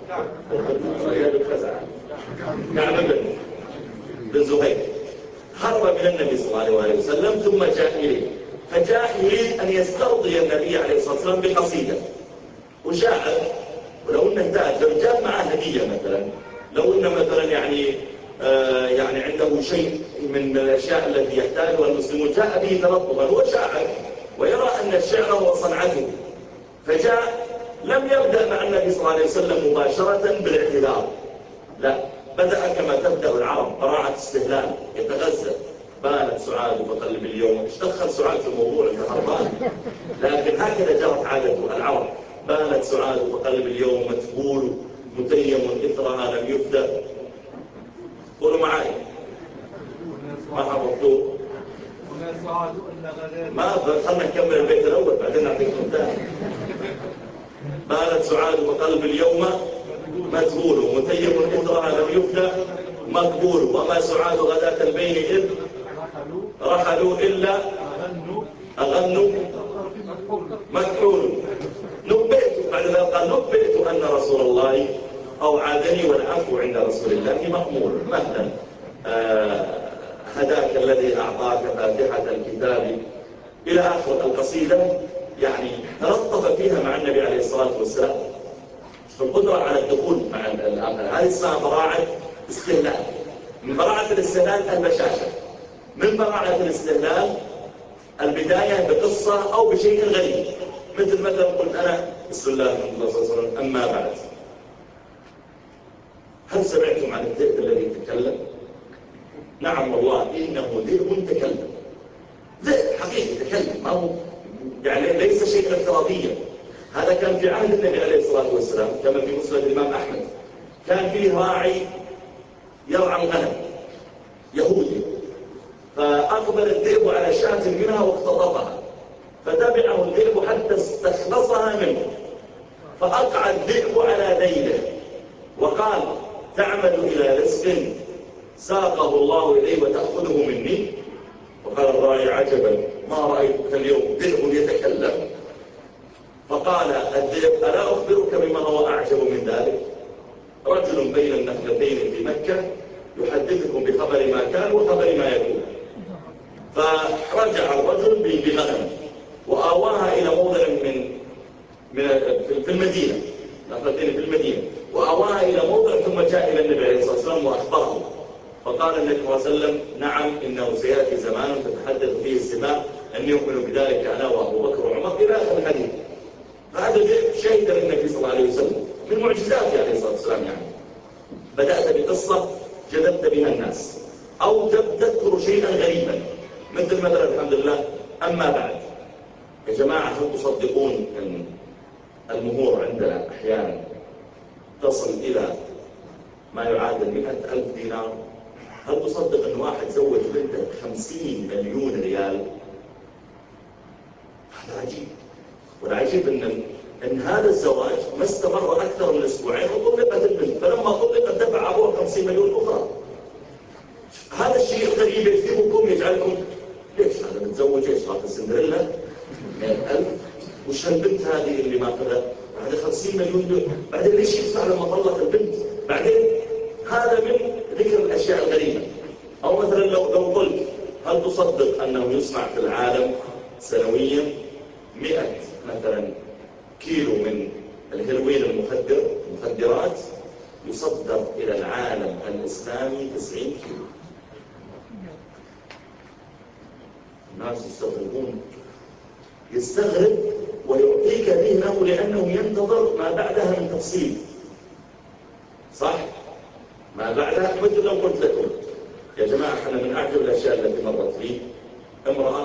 كعب بن زهير هرب من النبي صلى الله عليه وسلم ثم جاء إليه، فجاء يريد أن يسترضي النبي عليه الصلاة والسلام بقصيدة وشاعر. ولو أنه انتهت، لو جاء معه هدية مثلا، لو أنه مثلا يعني عنده شيء من الأشياء التي يحتاجها المسلمون، جاء به تلطفا، هو شاعر ويرى أن الشعر هو صنعته، فجاء لم يبدأ مع النبي صلى الله عليه وسلم مباشرة بالاعتذار، لا، بدأ كما تبدأ العرب، براعة استهلال، يتغزل. بانت سعاد بقلب اليوم، ايش دخل سعاد في الموضوع؟ انت هربان. لكن هكذا جرت عادة العرب. بانت سعاد بقلب اليوم مدفون متيم إثرها لم يفدى. قولوا معي ما حفظتوه. ما خلنا نكمل البيت الأول بعدين نعطيكم الثاني. بانت سعاد بقلب اليوم مدفون متيم إثرها لم يفدى، مقبول، وما سعاد غداة البين إذ رحلوا إلا أغنوا مكحول. نبئت، بعد ذلك قال نبئت أن رسول الله أوعدني والعفو عند رسول الله مأمول. مثلا هداك الذي أعطاك فاتحة الكتاب إلى آخر القصيدة، يعني تلطف فيها مع النبي عليه الصلاة والسلام في القدرة على الدخول مع الآخر. هذه اسمها براعة استهلال. من براعة الاستهلال البشاشة، من براعة الاستهلال البداية بقصة أو بشيء غريب، مثلا قلت أنا بسم الله الحمد لله صلى الله عليه وسلم أما بعد. هل سمعتم عن الذئب الذي يتكلم؟ نعم والله إنه ذئب تكلم، ذئب حقيقي يتكلم، ما هو يعني ليس شيئا افتراضيا. هذا كان في عهد النبي عليه الصلاة والسلام كما في مسند الإمام أحمد. كان فيه راعي يرعى الغنم يهودي، فأقبل الذئب على شاة منها واختطفها، فتبعه الذئب حتى استخلصها منه، فأقع الذئب على ذيله وقال تعمد إلى رزق ساقه الله إليه وتأخذه مني. وقال الراعي عجبا ما رأيتك اليوم ذئب يتكلم. فقال الذئب ألا أخبرك بما هو أعجب من ذلك؟ رجل بين النخلتين في مكة يحدثكم بخبر ما كان وخبر ما يكون. فرجع الرجل بغنم وآواها إلى موضع في المدينة، نخلتين في المدينة، وآواها إلى موضع ثم جاء إلى النبي عليه الصلاة والسلام وأخبره. فقال النبي صلى الله عليه وسلم نعم إنه سيأتي زمان تتحدث فيه السماء أن يؤمن بذلك أنا وأبو بكر وعمر إلى آخر الحديث. فهذا شهد للنبي صلى الله عليه وسلم من معجزاته عليه الصلاة والسلام. يعني بدأت بقصة جذبت بها الناس، أو تذكر شيئا غريبا، مثلا الحمد لله أما بعد. يا جماعة هل تصدقون أن المهور عندنا أحيانا تصل إلى ما يعادل 100,000 دينار؟ هل تصدق أن واحد زوج بنته 50 مليون ريال؟ هذا عجيب. والعجيب أن هذا الزواج ما استمر أكثر من أسبوعين وطلقت البنت، فلما طلقت دفع أبوها 50 مليون أخرى. هذا الشيء الغريب يجذبكم يجعلكم ليش هذا متزوج ايش راح السندريلا 100,000 وش هالبنت هذه اللي ما كذا بعد 50 مليون دولار، بعدين ليش يدفع لما طلق البنت؟ بعدين هذا من ذكر الأشياء الغريبة. أو مثلا لو قلت هل تصدق أنه يصنع في العالم سنويا 100 مثلا كيلو من الهيروين المخدرات يصدر إلى العالم الإسلامي 90 كيلو. الناس يستغرب ويعطيك ذهنه لأنه ينتظر ما بعدها من تفصيل. صح؟ ما بعدها مثل لو قلت لكم يا جماعة احنا من أعجب الأشياء التي مرت لي امرأة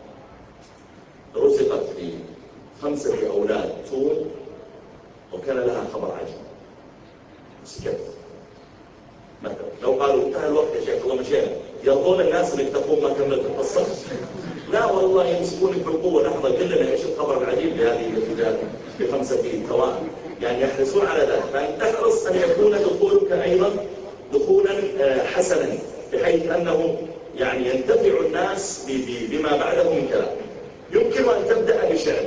رزقت في 5 أولاد طول وكان لها خبر عجيب. سكت. مثلا لو قالوا انتهى الوقت يا شيخ الله مشينا، يرضون الناس اللي تقوم ما كملت القصة؟ لا والله يمسكونك بالقوة. لحظة قلنا ايش الخبر العجيب لهذه الفتاة في 5 توائم؟ يعني يحرصون على ذلك. فأن تحرص أن يكون دخولك أيضا دخولا حسنا، بحيث أنه يعني ينتفع الناس بما بعده من كلام. يمكن أن تبدأ بشعر،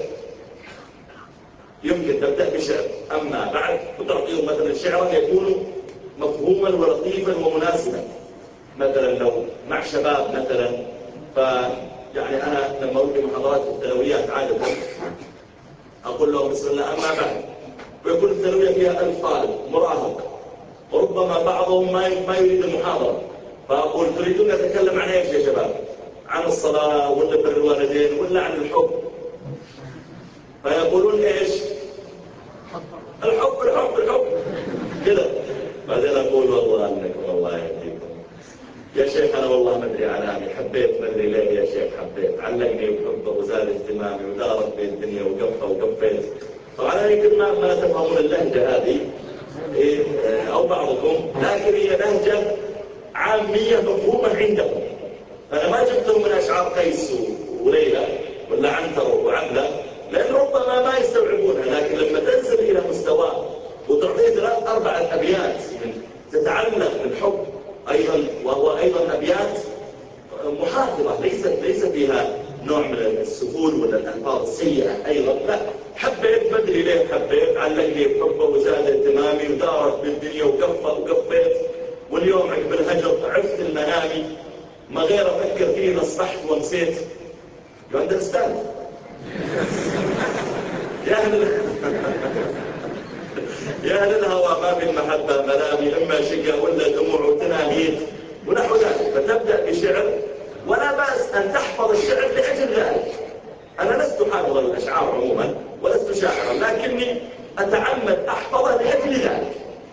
يمكن تبدأ بشعر أما بعد وتعطيهم مثلا شعرا يكون مفهوما ولطيفا ومناسبا. مثلا لو مع شباب مثلا، يعني أنا لما ألقي محاضرات في الثانويات عادة أقول لهم بسم الله أما بعد، ويكون الثانوية فيها 1000 طالب مراهق وربما بعضهم ما يريد المحاضرة، فأقول تريدون نتكلم عن ايش يا شباب؟ عن الصلاة ولا بر الوالدين ولا عن الحب؟ فيقولون ايش؟ الحب الحب الحب كذا. بعدين أقول والله أنكم الله يهديكم يا شيخ، أنا والله ما أدري علامي، حبيت ما أدري ليه يا شيخ، حبيت علقني بحبه وزاد اهتمامي ودارت بي الدنيا وقفيت. طبعا يمكن ما تفهمون اللهجة هذه أو بعضكم، لكن هي لهجة عامية مفهومة عندكم. فأنا ما جبتهم من أشعار قيس وليلى ولا عنتر وعبلة، لأن ربما ما يستوعبونها. لكن لما تنزل إلى مستواه وتعطيه 3-4 أبيات تتعلق بالحب، أي لا، حبيت بدري ليه حبيت، علقني بحبه وزاد اهتمامي ودارت بالدنيا وقفيت، واليوم عقب الهجر عرفت المنامي، ما غير أفكر فيه أصبحت ومسيت. You understand؟ يا أهل الهوى ما في المحبة ملامي، إما شقا ولا دموع وتناهيد ونحو ذلك. فتبدأ بشعر، ولا بأس أن تحفظ الشعر لأجل ذلك. أنا لست حافظا الأشعار عموما ولست شاعرا، لكني أتعمد أحفظها لأجل ذلك.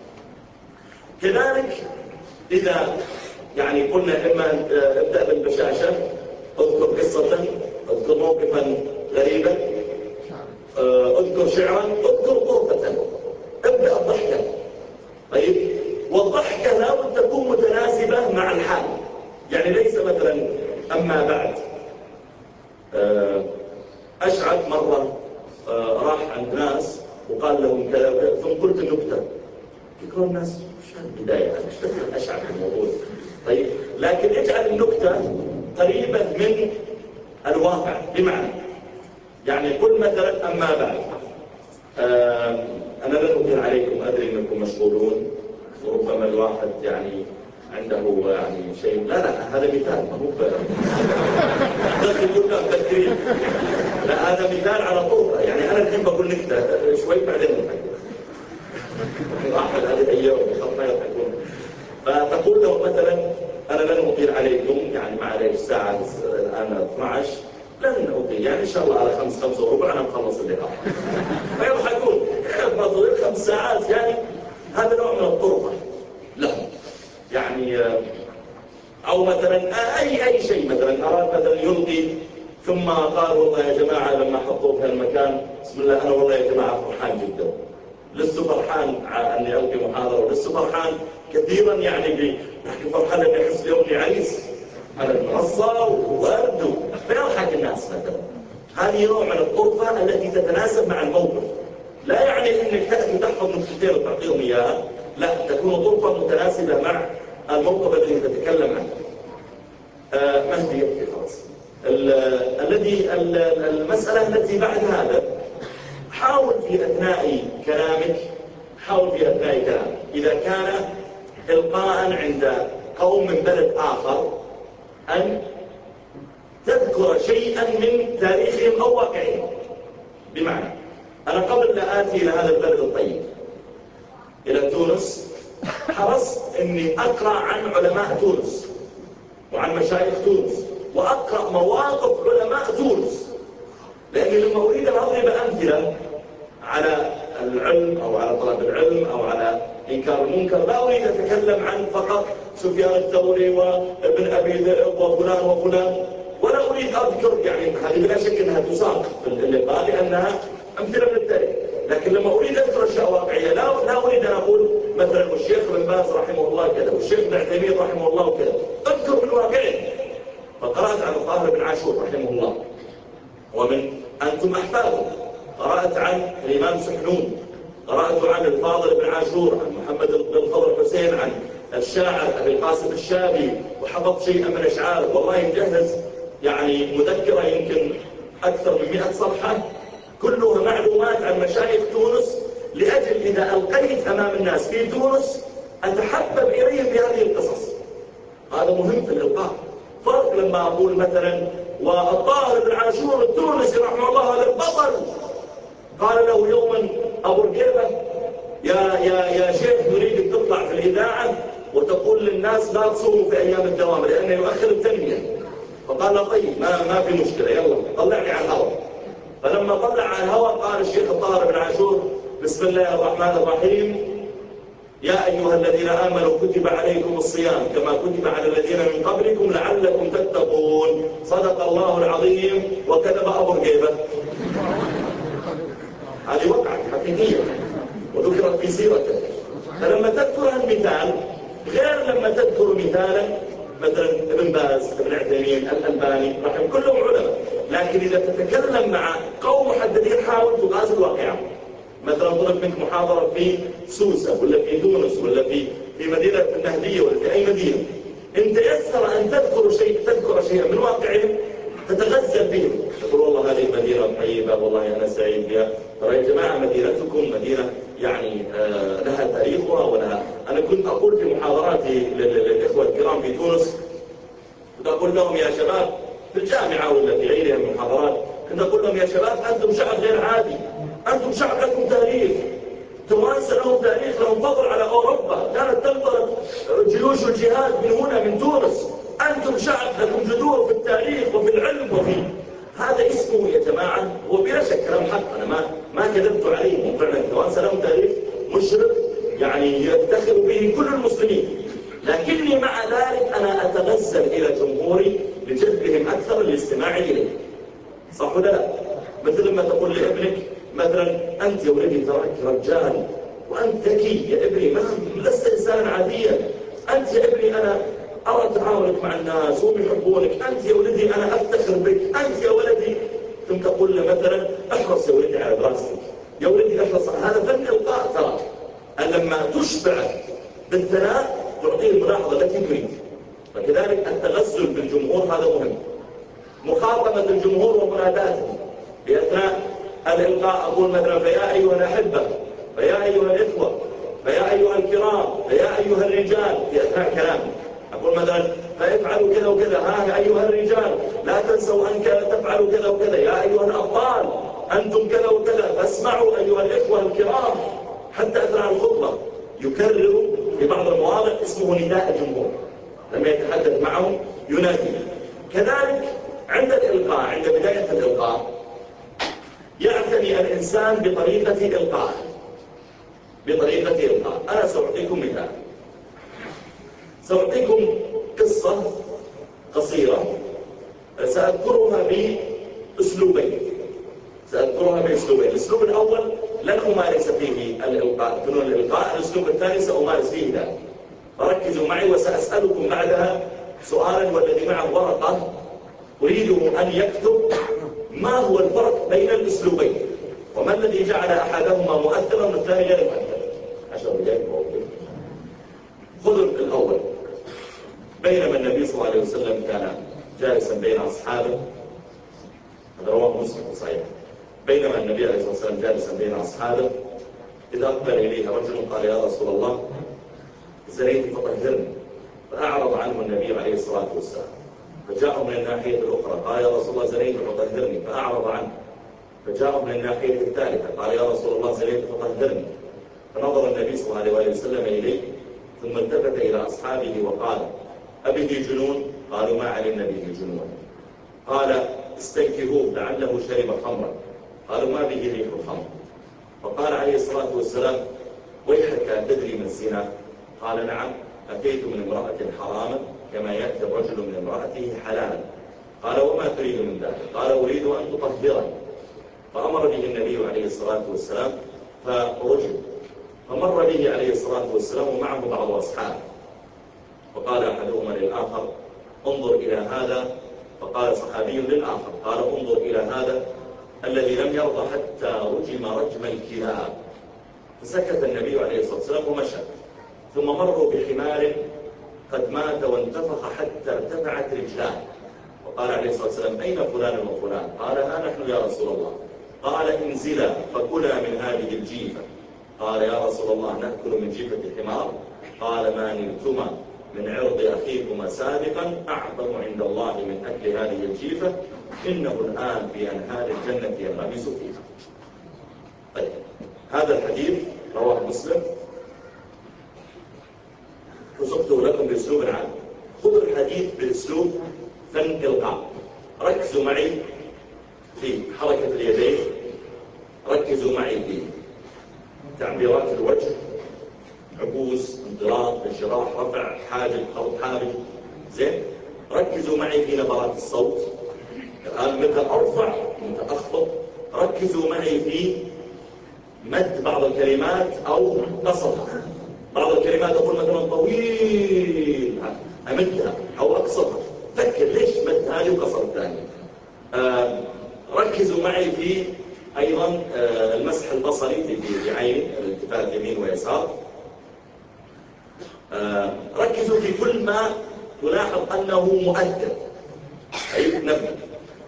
كذلك إذا يعني قلنا إما أن ابدأ بالبشاشة، اذكر قصة، اذكر موقفا غريبا، اذكر شعرا، اذكر طرفة، ابدأ الضحكة. طيب، والضحكة لابد تكون متناسبة مع الحال. يعني ليس مثلا أما بعد. أشعث مرة راح عند ناس وقال لهم كذا، ثم قلت النكتة، يقولون الناس مش البداية، مش تفهم أشعث الموضوع. طيب، لكن اجعل النكتة قريبة من الواقع. بمعنى يعني قل مثلا أما بعد، أنا لا أطيل عليكم، أدري أنكم مشغولون وربما الواحد يعني عنده يعني شيء. لا هذا مثال، ما هو كلنا مفكرين. لا، هذا مثال على طول. يعني أنا الحين بقول نكتة شوي بعدين واحد هذه الأيام ما يضحكون. فتقول له مثلا أنا لن أطيل عليكم، يعني معليش الساعة الآن 12، لن أطيل، يعني إن شاء الله على 5 وربع أنا مخلص اللقاء. فيضحكون، بطيل 5 ساعات، يعني هذا نوع من الطرفة لهم. يعني أو مثلا أي شيء، مثلا أراد مثلا يلقي، ثم قال والله يا جماعة لما حطوه في المكان، بسم الله أنا والله يا جماعة فرحان جدا، لست فرحان أني ألقي محاضرة، ولست فرحان كثيرا يعني فرحان أني أحس يومي عريس على المنصة وورد، فيضحك الناس مثلا. هذه نوع من الطرفة التي تتناسب مع الموقف. لا يعني أنك تأتي تحفظ نكتتين وتعطيهم إياها، لا، تكون طرفة متناسبة مع الموقف الذي تتكلم عنه. مهدي يبكي خلاص. المسألة التي بعد هذا، حاول في أثناء كلامك إذا كان إلقاء عند قوم من بلد آخر أن تذكر شيئا من تاريخهم أو واقعهم. بمعنى أنا قبل لا آتي إلى هذا البلد الطيب، إلى تونس، حرصت أني أقرأ عن علماء تونس وعن مشايخ تونس، وأقرأ مواقف علماء تونس، لأني لما أريد أن أضرب أمثلة على العلم أو على طلب العلم أو على إنكار المنكر، لا أريد أن أتكلم عن فقط سفيان الثوري وابن أبي ذئب وفلان وفلان، ولا أريد أذكر، يعني هذه بلا شك أنها تساق في اللقاء لأنها أمثلة من التاريخ. لكن لما أريد أذكر أشياء واقعية، لا أريد أن أقول مثلا والشيخ بن باز رحمه الله كذا والشيخ بن عثيمين رحمه الله كذا، أذكر من واقعهم. فقرأت عن الطاهر بن عاشور رحمه الله ومن أنتم أحفاده، قرأت عن الإمام سحنون، قرأت عن الفاضل بن عاشور، عن محمد بن الخضر حسين، عن الشاعر أبي القاسم الشابي، وحفظت شيئا من أشعاره. والله مجهز يعني مذكرة يمكن أكثر من 100 صفحة، كلها معلومات عن مشايخ تونس، لأجل إذا ألقيت أمام الناس في تونس أتحبب إليهم بهذه القصص. هذا مهم في الإلقاء. فرق لما أقول مثلا والطاهر بن عاشور التونسي رحمه الله هذا البطل، قال له يوما أبو رقيبة يا شيخ نريدك تطلع في الإذاعة وتقول للناس لا تصوموا في أيام الدوام لأنه يؤخر التنمية. فقال له طيب ما في مشكلة، يلا طلعني على الهواء. فلما طلع على الهواء قال الشيخ الطاهر بن عاشور بسم الله الرحمن الرحيم، يا أيها الذين آمنوا كتب عليكم الصيام كما كتب على الذين من قبلكم لعلكم تتقون، صدق الله العظيم وكذب أبو رقيبة. هذه وقعت حقيقية وذكرت في سيرته. فلما تذكر المثال غير لما تذكر مثالا مثلا ابن باز، ابن عثيمين، الألباني رحمه، كلهم علماء، لكن إذا تتكلم مع قوم محددين حاول تقاس الواقع. مثلا طلب منك محاضرة في سوسة ولا في تونس ولا في مدينة المهدية ولا في أي مدينة، إن تيسر أن تذكر شيئا من واقعهم تتغزل بهم، تقول والله هذه مدينة طيبة، والله أنا سعيد بها. ترى يا جماعة مدينتكم مدينة يعني لها تاريخها ولها. أنا كنت أقول في محاضراتي للإخوة الكرام في تونس، كنت أقول لهم يا شباب في الجامعة ولا في غيرها من المحاضرات، كنت أقول لهم يا شباب أنتم شعب غير عادي، أنتم شعب لكم تاريخ. توانسة لهم تاريخ، لهم فضل على أوروبا، كانت تنطلق جيوش الجهاد من هنا من تونس. أنتم شعب لكم جذور في التاريخ وفي العلم وفي هذا اسمه يا جماعة. هو بلا شك كلام حق، أنا ما كذبت عليهم. فعلا توانسة لهم تاريخ مشرف يعني يفتخر به كل المسلمين، لكني مع ذلك أنا أتغزل إلى جمهوري لجذبهم أكثر للاستماع إليه. صح ولا لا؟ مثل ما تقول لابنك مثلا أنت يا ولدي تراك رجال وأنت ذكي يا ابني، ما لست إنسانا عاديا. أنت يا ابني أنا أرى تعاملك مع الناس وهم يحبونك. أنت يا ولدي أنا أفتخر بك. أنت يا ولدي ثم تقول له مثلا احرص يا ولدي على دراستك، يا ولدي احرص. هذا فن إلقاء. ترى أن لما تشبع بالثناء تعطيه الملاحظة التي تريد. فكذلك التغزل بالجمهور هذا مهم. مخاطبة الجمهور ومناداتهم بأثناء الإلقاء، أقول مثلا فيا أيها الأحبة، فيا أيها الإخوة، فيا أيها الكرام، فيا أيها الرجال في أثناء كلامي. أقول مثلا فافعلوا كذا وكذا، ها يا أيها الرجال لا تنسوا أن تفعلوا كذا وكذا، يا أيها الأبطال أنتم كذا وكذا، فاسمعوا أيها الإخوة الكرام. حتى أثناء الخطبة يكرر في بعض المواضع اسمه نداء الجمهور، لما يتحدث معهم ينادي. كذلك عند الإلقاء، عند بداية الإلقاء يعتني الإنسان بطريقة إلقاء. أنا سأعطيكم مثال، سأعطيكم قصة قصيرة سأذكرها بأسلوبين. الأسلوب الأول لن أمارس فيه الإلقاء، فنون الإلقاء. الأسلوب الثاني سأمارس فيه ذلك. فركزوا معي وسأسألكم بعدها سؤالا، والذي معه ورقة أريده أن يكتب ما هو الفرق بين الأسلوبين، وما الذي جعل أحدهما مؤثرا والثاني غير مؤثر. 10 دقائق موجود. خذوا الأول. بينما النبي صلى الله عليه وسلم كان جالسا بين أصحابه، هذا رواه مسلم صحيح، بينما النبي عليه الصلاة والسلام جالسا بين أصحابه إذا أقبل إليه رجل قال يا رسول الله زنيت فطهرني، فأعرض عنه النبي عليه الصلاة والسلام. فجاءه من الناحية الأخرى قال يا رسول الله زنيت فطهرني، فأعرض عنه. فجاءه من الناحية الثالثة قال يا رسول الله زنيت فطهرني. فنظر النبي صلى الله عليه وسلم إليه ثم التفت إلى أصحابه وقال أبه جنون؟ قالوا ما علمنا به جنون. قال استنكهوه لعله شرب خمرا. قالوا ما به ريح الخمر. فقال عليه الصلاة والسلام ويحك تدري ما الزنا؟ قال نعم، أتيت من امرأة حراما كما يأتي الرجل من امرأته حلالا. قال وما تريد من ذلك؟ قال أريد أن تطهرني. فأمر به النبي عليه الصلاة والسلام فرجل، فمر به عليه الصلاة والسلام ومعه بعض أصحابه، فقال أحدهما للآخر انظر إلى هذا. فقال صحابي للآخر قال انظر إلى هذا الذي لم يرضى حتى رجم رجم الكلاب. فسكت النبي عليه الصلاة والسلام ومشى. ثم مروا بحمار قد مات وانتفخ حتى ارتفعت رجلاه. وقال عليه الصلاة والسلام أين فلان وفلان؟ قال ها نحن يا رسول الله. قال انزلا فكلا من هذه الجيفة. قال يا رسول الله نأكل من جيفة الحمار؟ قال ما نلتما من عرض أخيكما سابقا أعظم عند الله من أكل هذه الجيفة، إنه الآن في أنهار الجنة ينغمس فيها. طيب هذا الحديث رواه مسلم، وصفته لكم بأسلوب عام. خذوا الحديث بأسلوب فن إلقاء. ركزوا معي في حركة اليدين، ركزوا معي في تعبيرات الوجه، عبوس، انطلاق، انشراح، رفع، حاجب، خفض حاجب. زين، ركزوا معي في نبرات الصوت. الآن متى أرفع متى أخفض. ركزوا معي في مد بعض الكلمات أو قصرها. بعض الكلمات أقول مثلا طويل أمدها أو أقصرها. فكر ليش مد هذه وقصر الثانية. ركزوا معي في أيضا المسح البصري في عين الالتفات يمين ويسار. ركزوا في كل ما تلاحظ أنه مؤثر. أي نبه.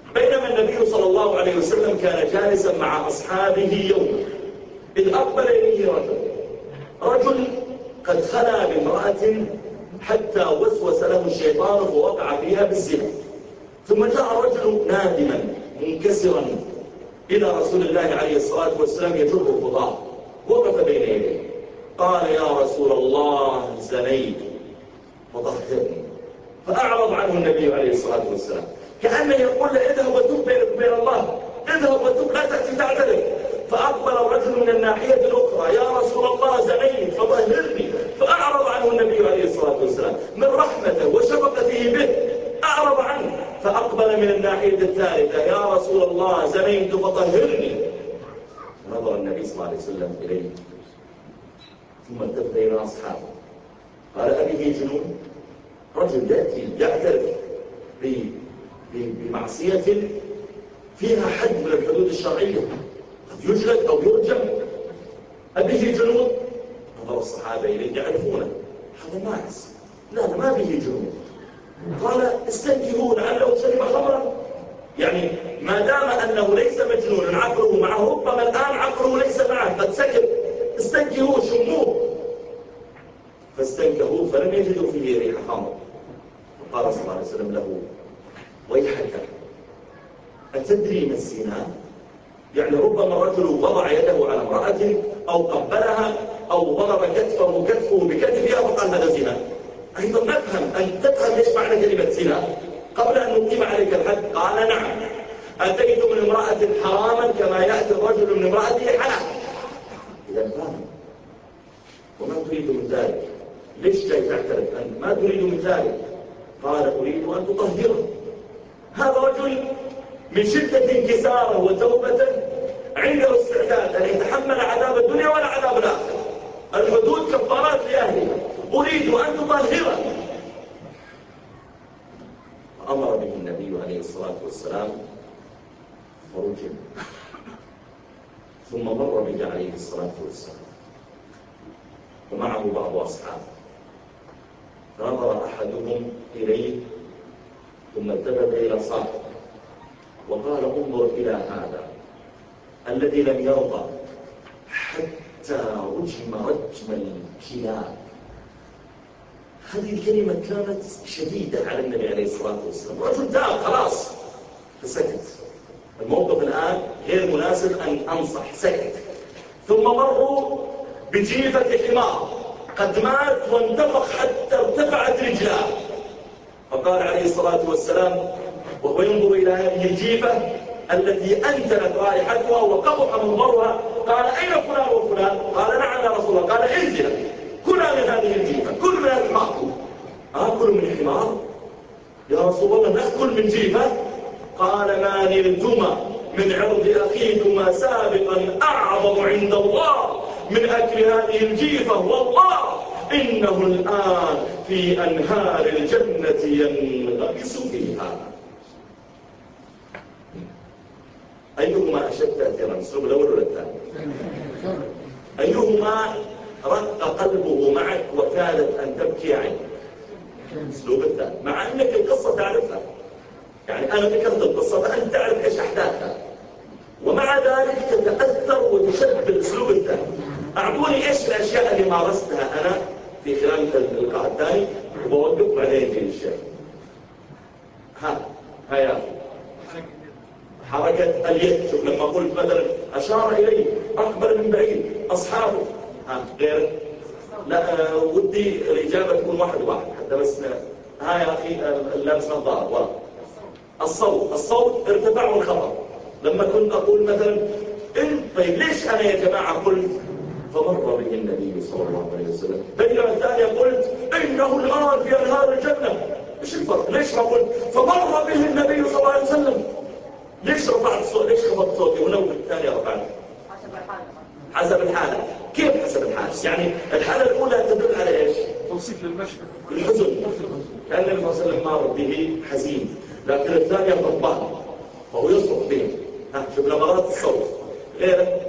النبي صلى الله عليه وسلم كان جالسا مع أصحابه يوما، إذ أقبل إليه رجل قد خلا بامرأة حتى وسوس له الشيطان فوقع فيها بالزنا. ثم جاء رجل نادما منكسرا إلى رسول الله عليه الصلاة والسلام يجر خطاه، وقف بين يديه قال: يا رسول الله زنيت فطهرني. فأعرض عنه النبي عليه الصلاة والسلام كأنه يقول له: اذهب وتوب بينك وبين الله، اذهب وتوب لا تأتي تعتذر. فأقبل الرجل من الناحية الأخرى: يا رسول الله زنيت فطهرني. فأعرض عنه النبي عليه الصلاة والسلام من رحمته وشفقته به، أعرض عنه. فأقبل من الناحية الثالثة: يا رسول الله زنيت فطهرني. نظر النبي صلى الله عليه وسلم إليه ثم التفت إلى أصحابه قال: أبيه جنون؟ رجل يأتي يعترف بمعصية فيها حد من الحدود الشرعية، قد يجلد أو يرجم، أبيه جنون؟ نظر الصحابة إليه يعرفونه هذا ماعز، لا ما به جنون. قال: استنكهوا لعله شرب خمرا، يعني ما دام أنه ليس مجنون عقله معه، ربما الآن عقله ليس معه قد سكر، استنكهوا شموه. فاستنكهوا فلم يجدوا فيه ريح خمر. فقال صلى الله عليه وسلم له: ويحك، أتدري ما الزنا؟ يعني ربما الرجل وضع يده على امرأة أو قبلها أو ضرب كتفه بكتفها فقال هذا زنا. أيضا نفهم أن تفهم ايش معنى كلمة زنا قبل أن نقيم عليك الحد. قال: نعم، أتيت من امرأة حراما كما يأتي الرجل من امرأته حلال. إذا فهم. وما تريد من ذلك؟ ليش جاي تعترف أنت؟ ما تريد من ذلك؟ قال: أريد أن تطهره. هذا رجل من شدة انكساره وتوبته عنده استعداد أن يتحمل عذاب الدنيا ولا عذاب الآخرة، الحدود كفارات لأهلها، أريد أن تطهره. أمر به النبي عليه الصلاة والسلام فرجم، ثم مر به عليه الصلاة والسلام ومعه بعض أصحابه، فنظر أحدهم إليه ثم التفت إلى صاحبه وقال: انظر إلى هذا الذي لم يرضى حتى رجم الكلاب. هذه الكلمة كانت شديدة على النبي عليه الصلاة والسلام. رجل تاب خلاص فسكت. الموقف الآن غير مناسب أن أنصح، سكت. ثم مروا بجيفة حمار قد مات وانتفخ حتى ارتفعت رجلاه، فقال عليه الصلاة والسلام وهو ينظر إلى هذه الجيفة التي أنتنت رائحتها وقبح منظرها: قال: أين فلان وفلان؟ قال: نعم يا رسول الله. قال: انزل كلا من هذه الجيفة، كل من الحمار. آكل من الحمار يا رسول الله؟ نأكل من جيفة؟ قال: ما نلتما من عرض أخيكما سابقا أعظم عند الله من أكل هذه الجيفة، والله إنه الآن في أنهار الجنة ينغمس فيها. أيهما أشد تأثيرا، الأسلوب الأول ولا الثاني؟ أيهما رق قلبه معك وكادت أن تبكي عينك؟ الأسلوب الثاني، مع أنك القصة تعرفها، يعني أنا ذكرت القصة فأنت تعرف إيش أحداثها، ومع ذلك تتأثر وتشد بالأسلوب الثاني. أعطوني إيش الأشياء اللي مارستها أنا في خلال اللقاء الثاني، وبوقف بعدين في الشيء. ها يا أخي، حركة اليد. شوف لما قلت مثلا أشار إليه، أقبل من بعيد، أصحابه. غير لا، ودي الإجابة تكون واحد حتى بس. يا أخي اللامس نظارة ورا. الصوت ارتفع والخطر. لما كنت أقول مثلا طيب ليش أنا يا جماعة قلت فمر به النبي صلى الله عليه وسلم، بينما الثانية قلت إنه الآن في أنهار الجنة؟ إيش الفرق؟ ليش ما قلت فمر به النبي صلى الله عليه وسلم؟ ليش رفعت الصوت؟ ليش خفضت صوتي ولو الثانية رفعت؟ حسب الحالة. كيف حسب الحالة؟ يعني الحالة الأولى تدل على إيش؟
توصيف للمشهد،
الحزن، كأن النبي صلى الله عليه وسلم مر به حزين. لكن الثانية غضبان وهو يصرخ به. شوف نبرات الصوت. غيره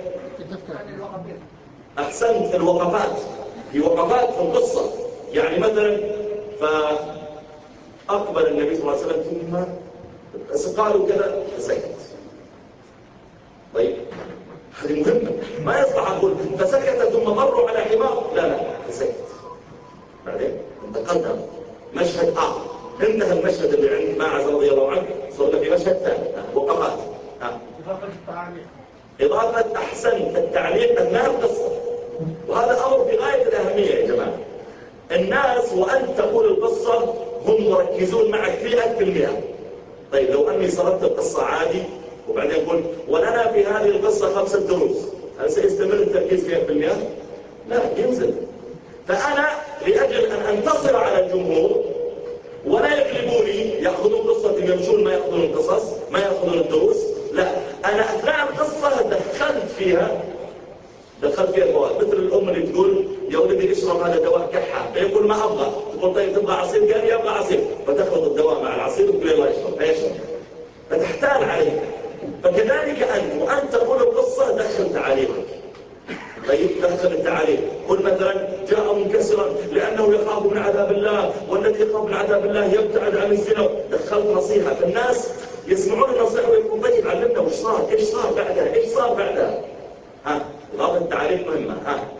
أحسنت، الوقفات، في وقفات في القصة. يعني مثلا فأقبل النبي صلى الله عليه وسلم ثم قالوا كذا فسكت. طيب هذه مهمة، ما يصلح أقول فسكت ثم مروا على حمار، لا فسكت. بعدين تقدم مشهد آخر، انتهى المشهد اللي عند ماعز رضي الله عنه، صرنا في مشهد ثاني وقفات.
إضافة التعليق،
إضافة أحسن التعليق أثناء القصة، وهذا أمر في غاية الأهمية يا جماعة. الناس وأنت تقول القصة هم مركزون معك في 100%. طيب لو أني صرفت القصة عادي وبعدين قلت ولنا في هذه القصة 5 دروس، هل سيستمر التركيز في 100%؟ لا، ينزل. فأنا لأجل أن أنتصر على الجمهور ولا يقلبوني يأخذون قصتي يمشون ما يأخذون القصص ما يأخذون الدروس، لا، أنا أثناء القصة دخلت فيها فوائد. مثل الأم اللي تقول يا ولدي اشرب هذا دواء كحة، فيقول ما أبغى، تقول طيب تبغى عصير؟ قال لي أبغى عصير، فتخلط الدواء مع العصير وتقول يلا اشرب، فيشرب، فتحتال عليه. فكذلك أنت وأنت تقول القصة دخل تعاليقك. طيب دخل التعاليق، قل مثلا جاء منكسرا لأنه يخاف من عذاب الله، والذي يخاف من عذاب الله يبتعد عن الزنا. دخلت نصيحة، فالناس يسمعون النصيحة ويقولون طيب علمنا وش صار، ايش صار بعدها، ايش صار بعدها. إضافة التعاليق مهمة.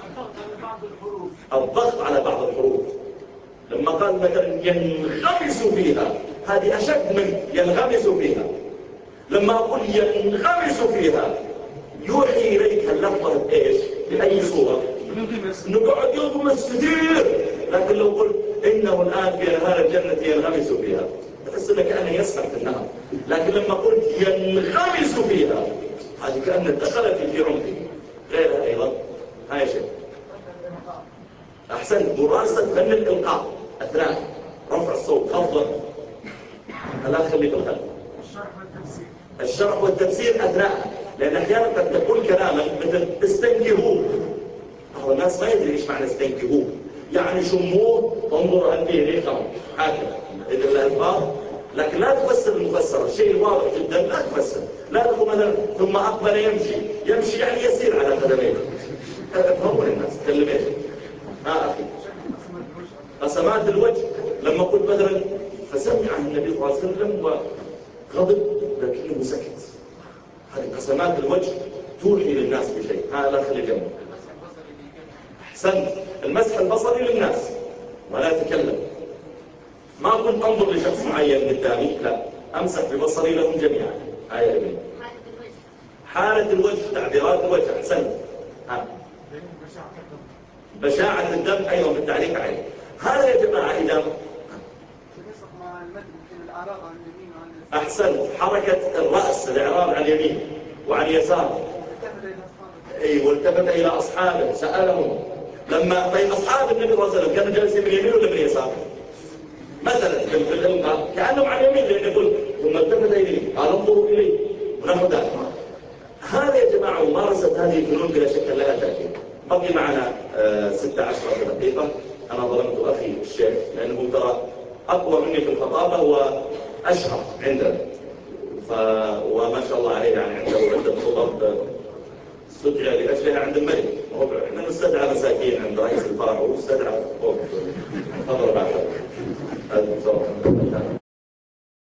الضغط على بعض الحروف. لما قال مثلا ينغمس فيها، هذه أشد من ينغمس فيها. لما أقول ينغمس فيها يوحي إليك اللفظة بإيش؟ بأي صورة؟ نقعد ينغمس كثير. لكن لو قلت إنه الآن في أنهار الجنة ينغمس فيها، تحس أنك أنا يسمع في النهر. لكن لما قلت ينغمس فيها، هذه كأنها دخلت في عمقه. غيرها أيضا هاي شيء. أحسن دراسة فن الإلقاء أثناء رفع الصوت أفضل. لا خلي بالخلف. الشرح والتفسير أثناء، لأن أحيانا قد تقول كلاما مثل استنكهوه، بعض الناس ما يدري إيش معنى استنكهوه، يعني شموه انظر هل فيه ريقه هكذا إذا الألفاظ. لكن لا تفسر المفسر، الشيء الواضح جدا لا تفسر. لا تقول مثلا ثم أقبل يمشي يعني يسير على قدميه. فهمون الناس تكلم ايش؟ أخي قسمات الوجه، لما قلت مثلا فسمع النبي صلى الله عليه وسلم وغضب لكنه سكت، هذه قسمات الوجه توحي للناس بشيء. لا خلي جنبه. أحسنت. المسح البصري للناس ولا أتكلم، ما كنت أنظر لشخص معين قدامي، لا، أمسح ببصري لهم جميعا. يا ابني حالة الوجه، تعبيرات الوجه. أحسنت. بشاعة الدم أيضا بالتعليق عليه. هذا يا جماعة إذا أحسنت. حركة الرأس، الإعراب عن يمين وعن يسار. والتفت إلى أصحابه سألهم. لما طيب أصحاب النبي صلى الله عليه وسلم كانوا جالسين من يمين ولا من يسار؟ مثلا في الإلقاء كأنهم عن يمين، لأن يقول ثم التفت إليه قال انظروا إليه ونحو ذلك. هذا يا جماعة ممارسة هذه الفنون بلا شك لها تأثير. بقي معنا 16 دقيقة. أنا ظلمت أخي الشيخ لأنه ترى أقوى مني في الخطابة وأشهر عندنا، وما شاء الله عليه يعني عنده عدة خطب استدعى لأجلها عند الملك. احنا نستدعى مساكين عند رئيس الفرع ونستدعى فوق. تفضل بعد هذا.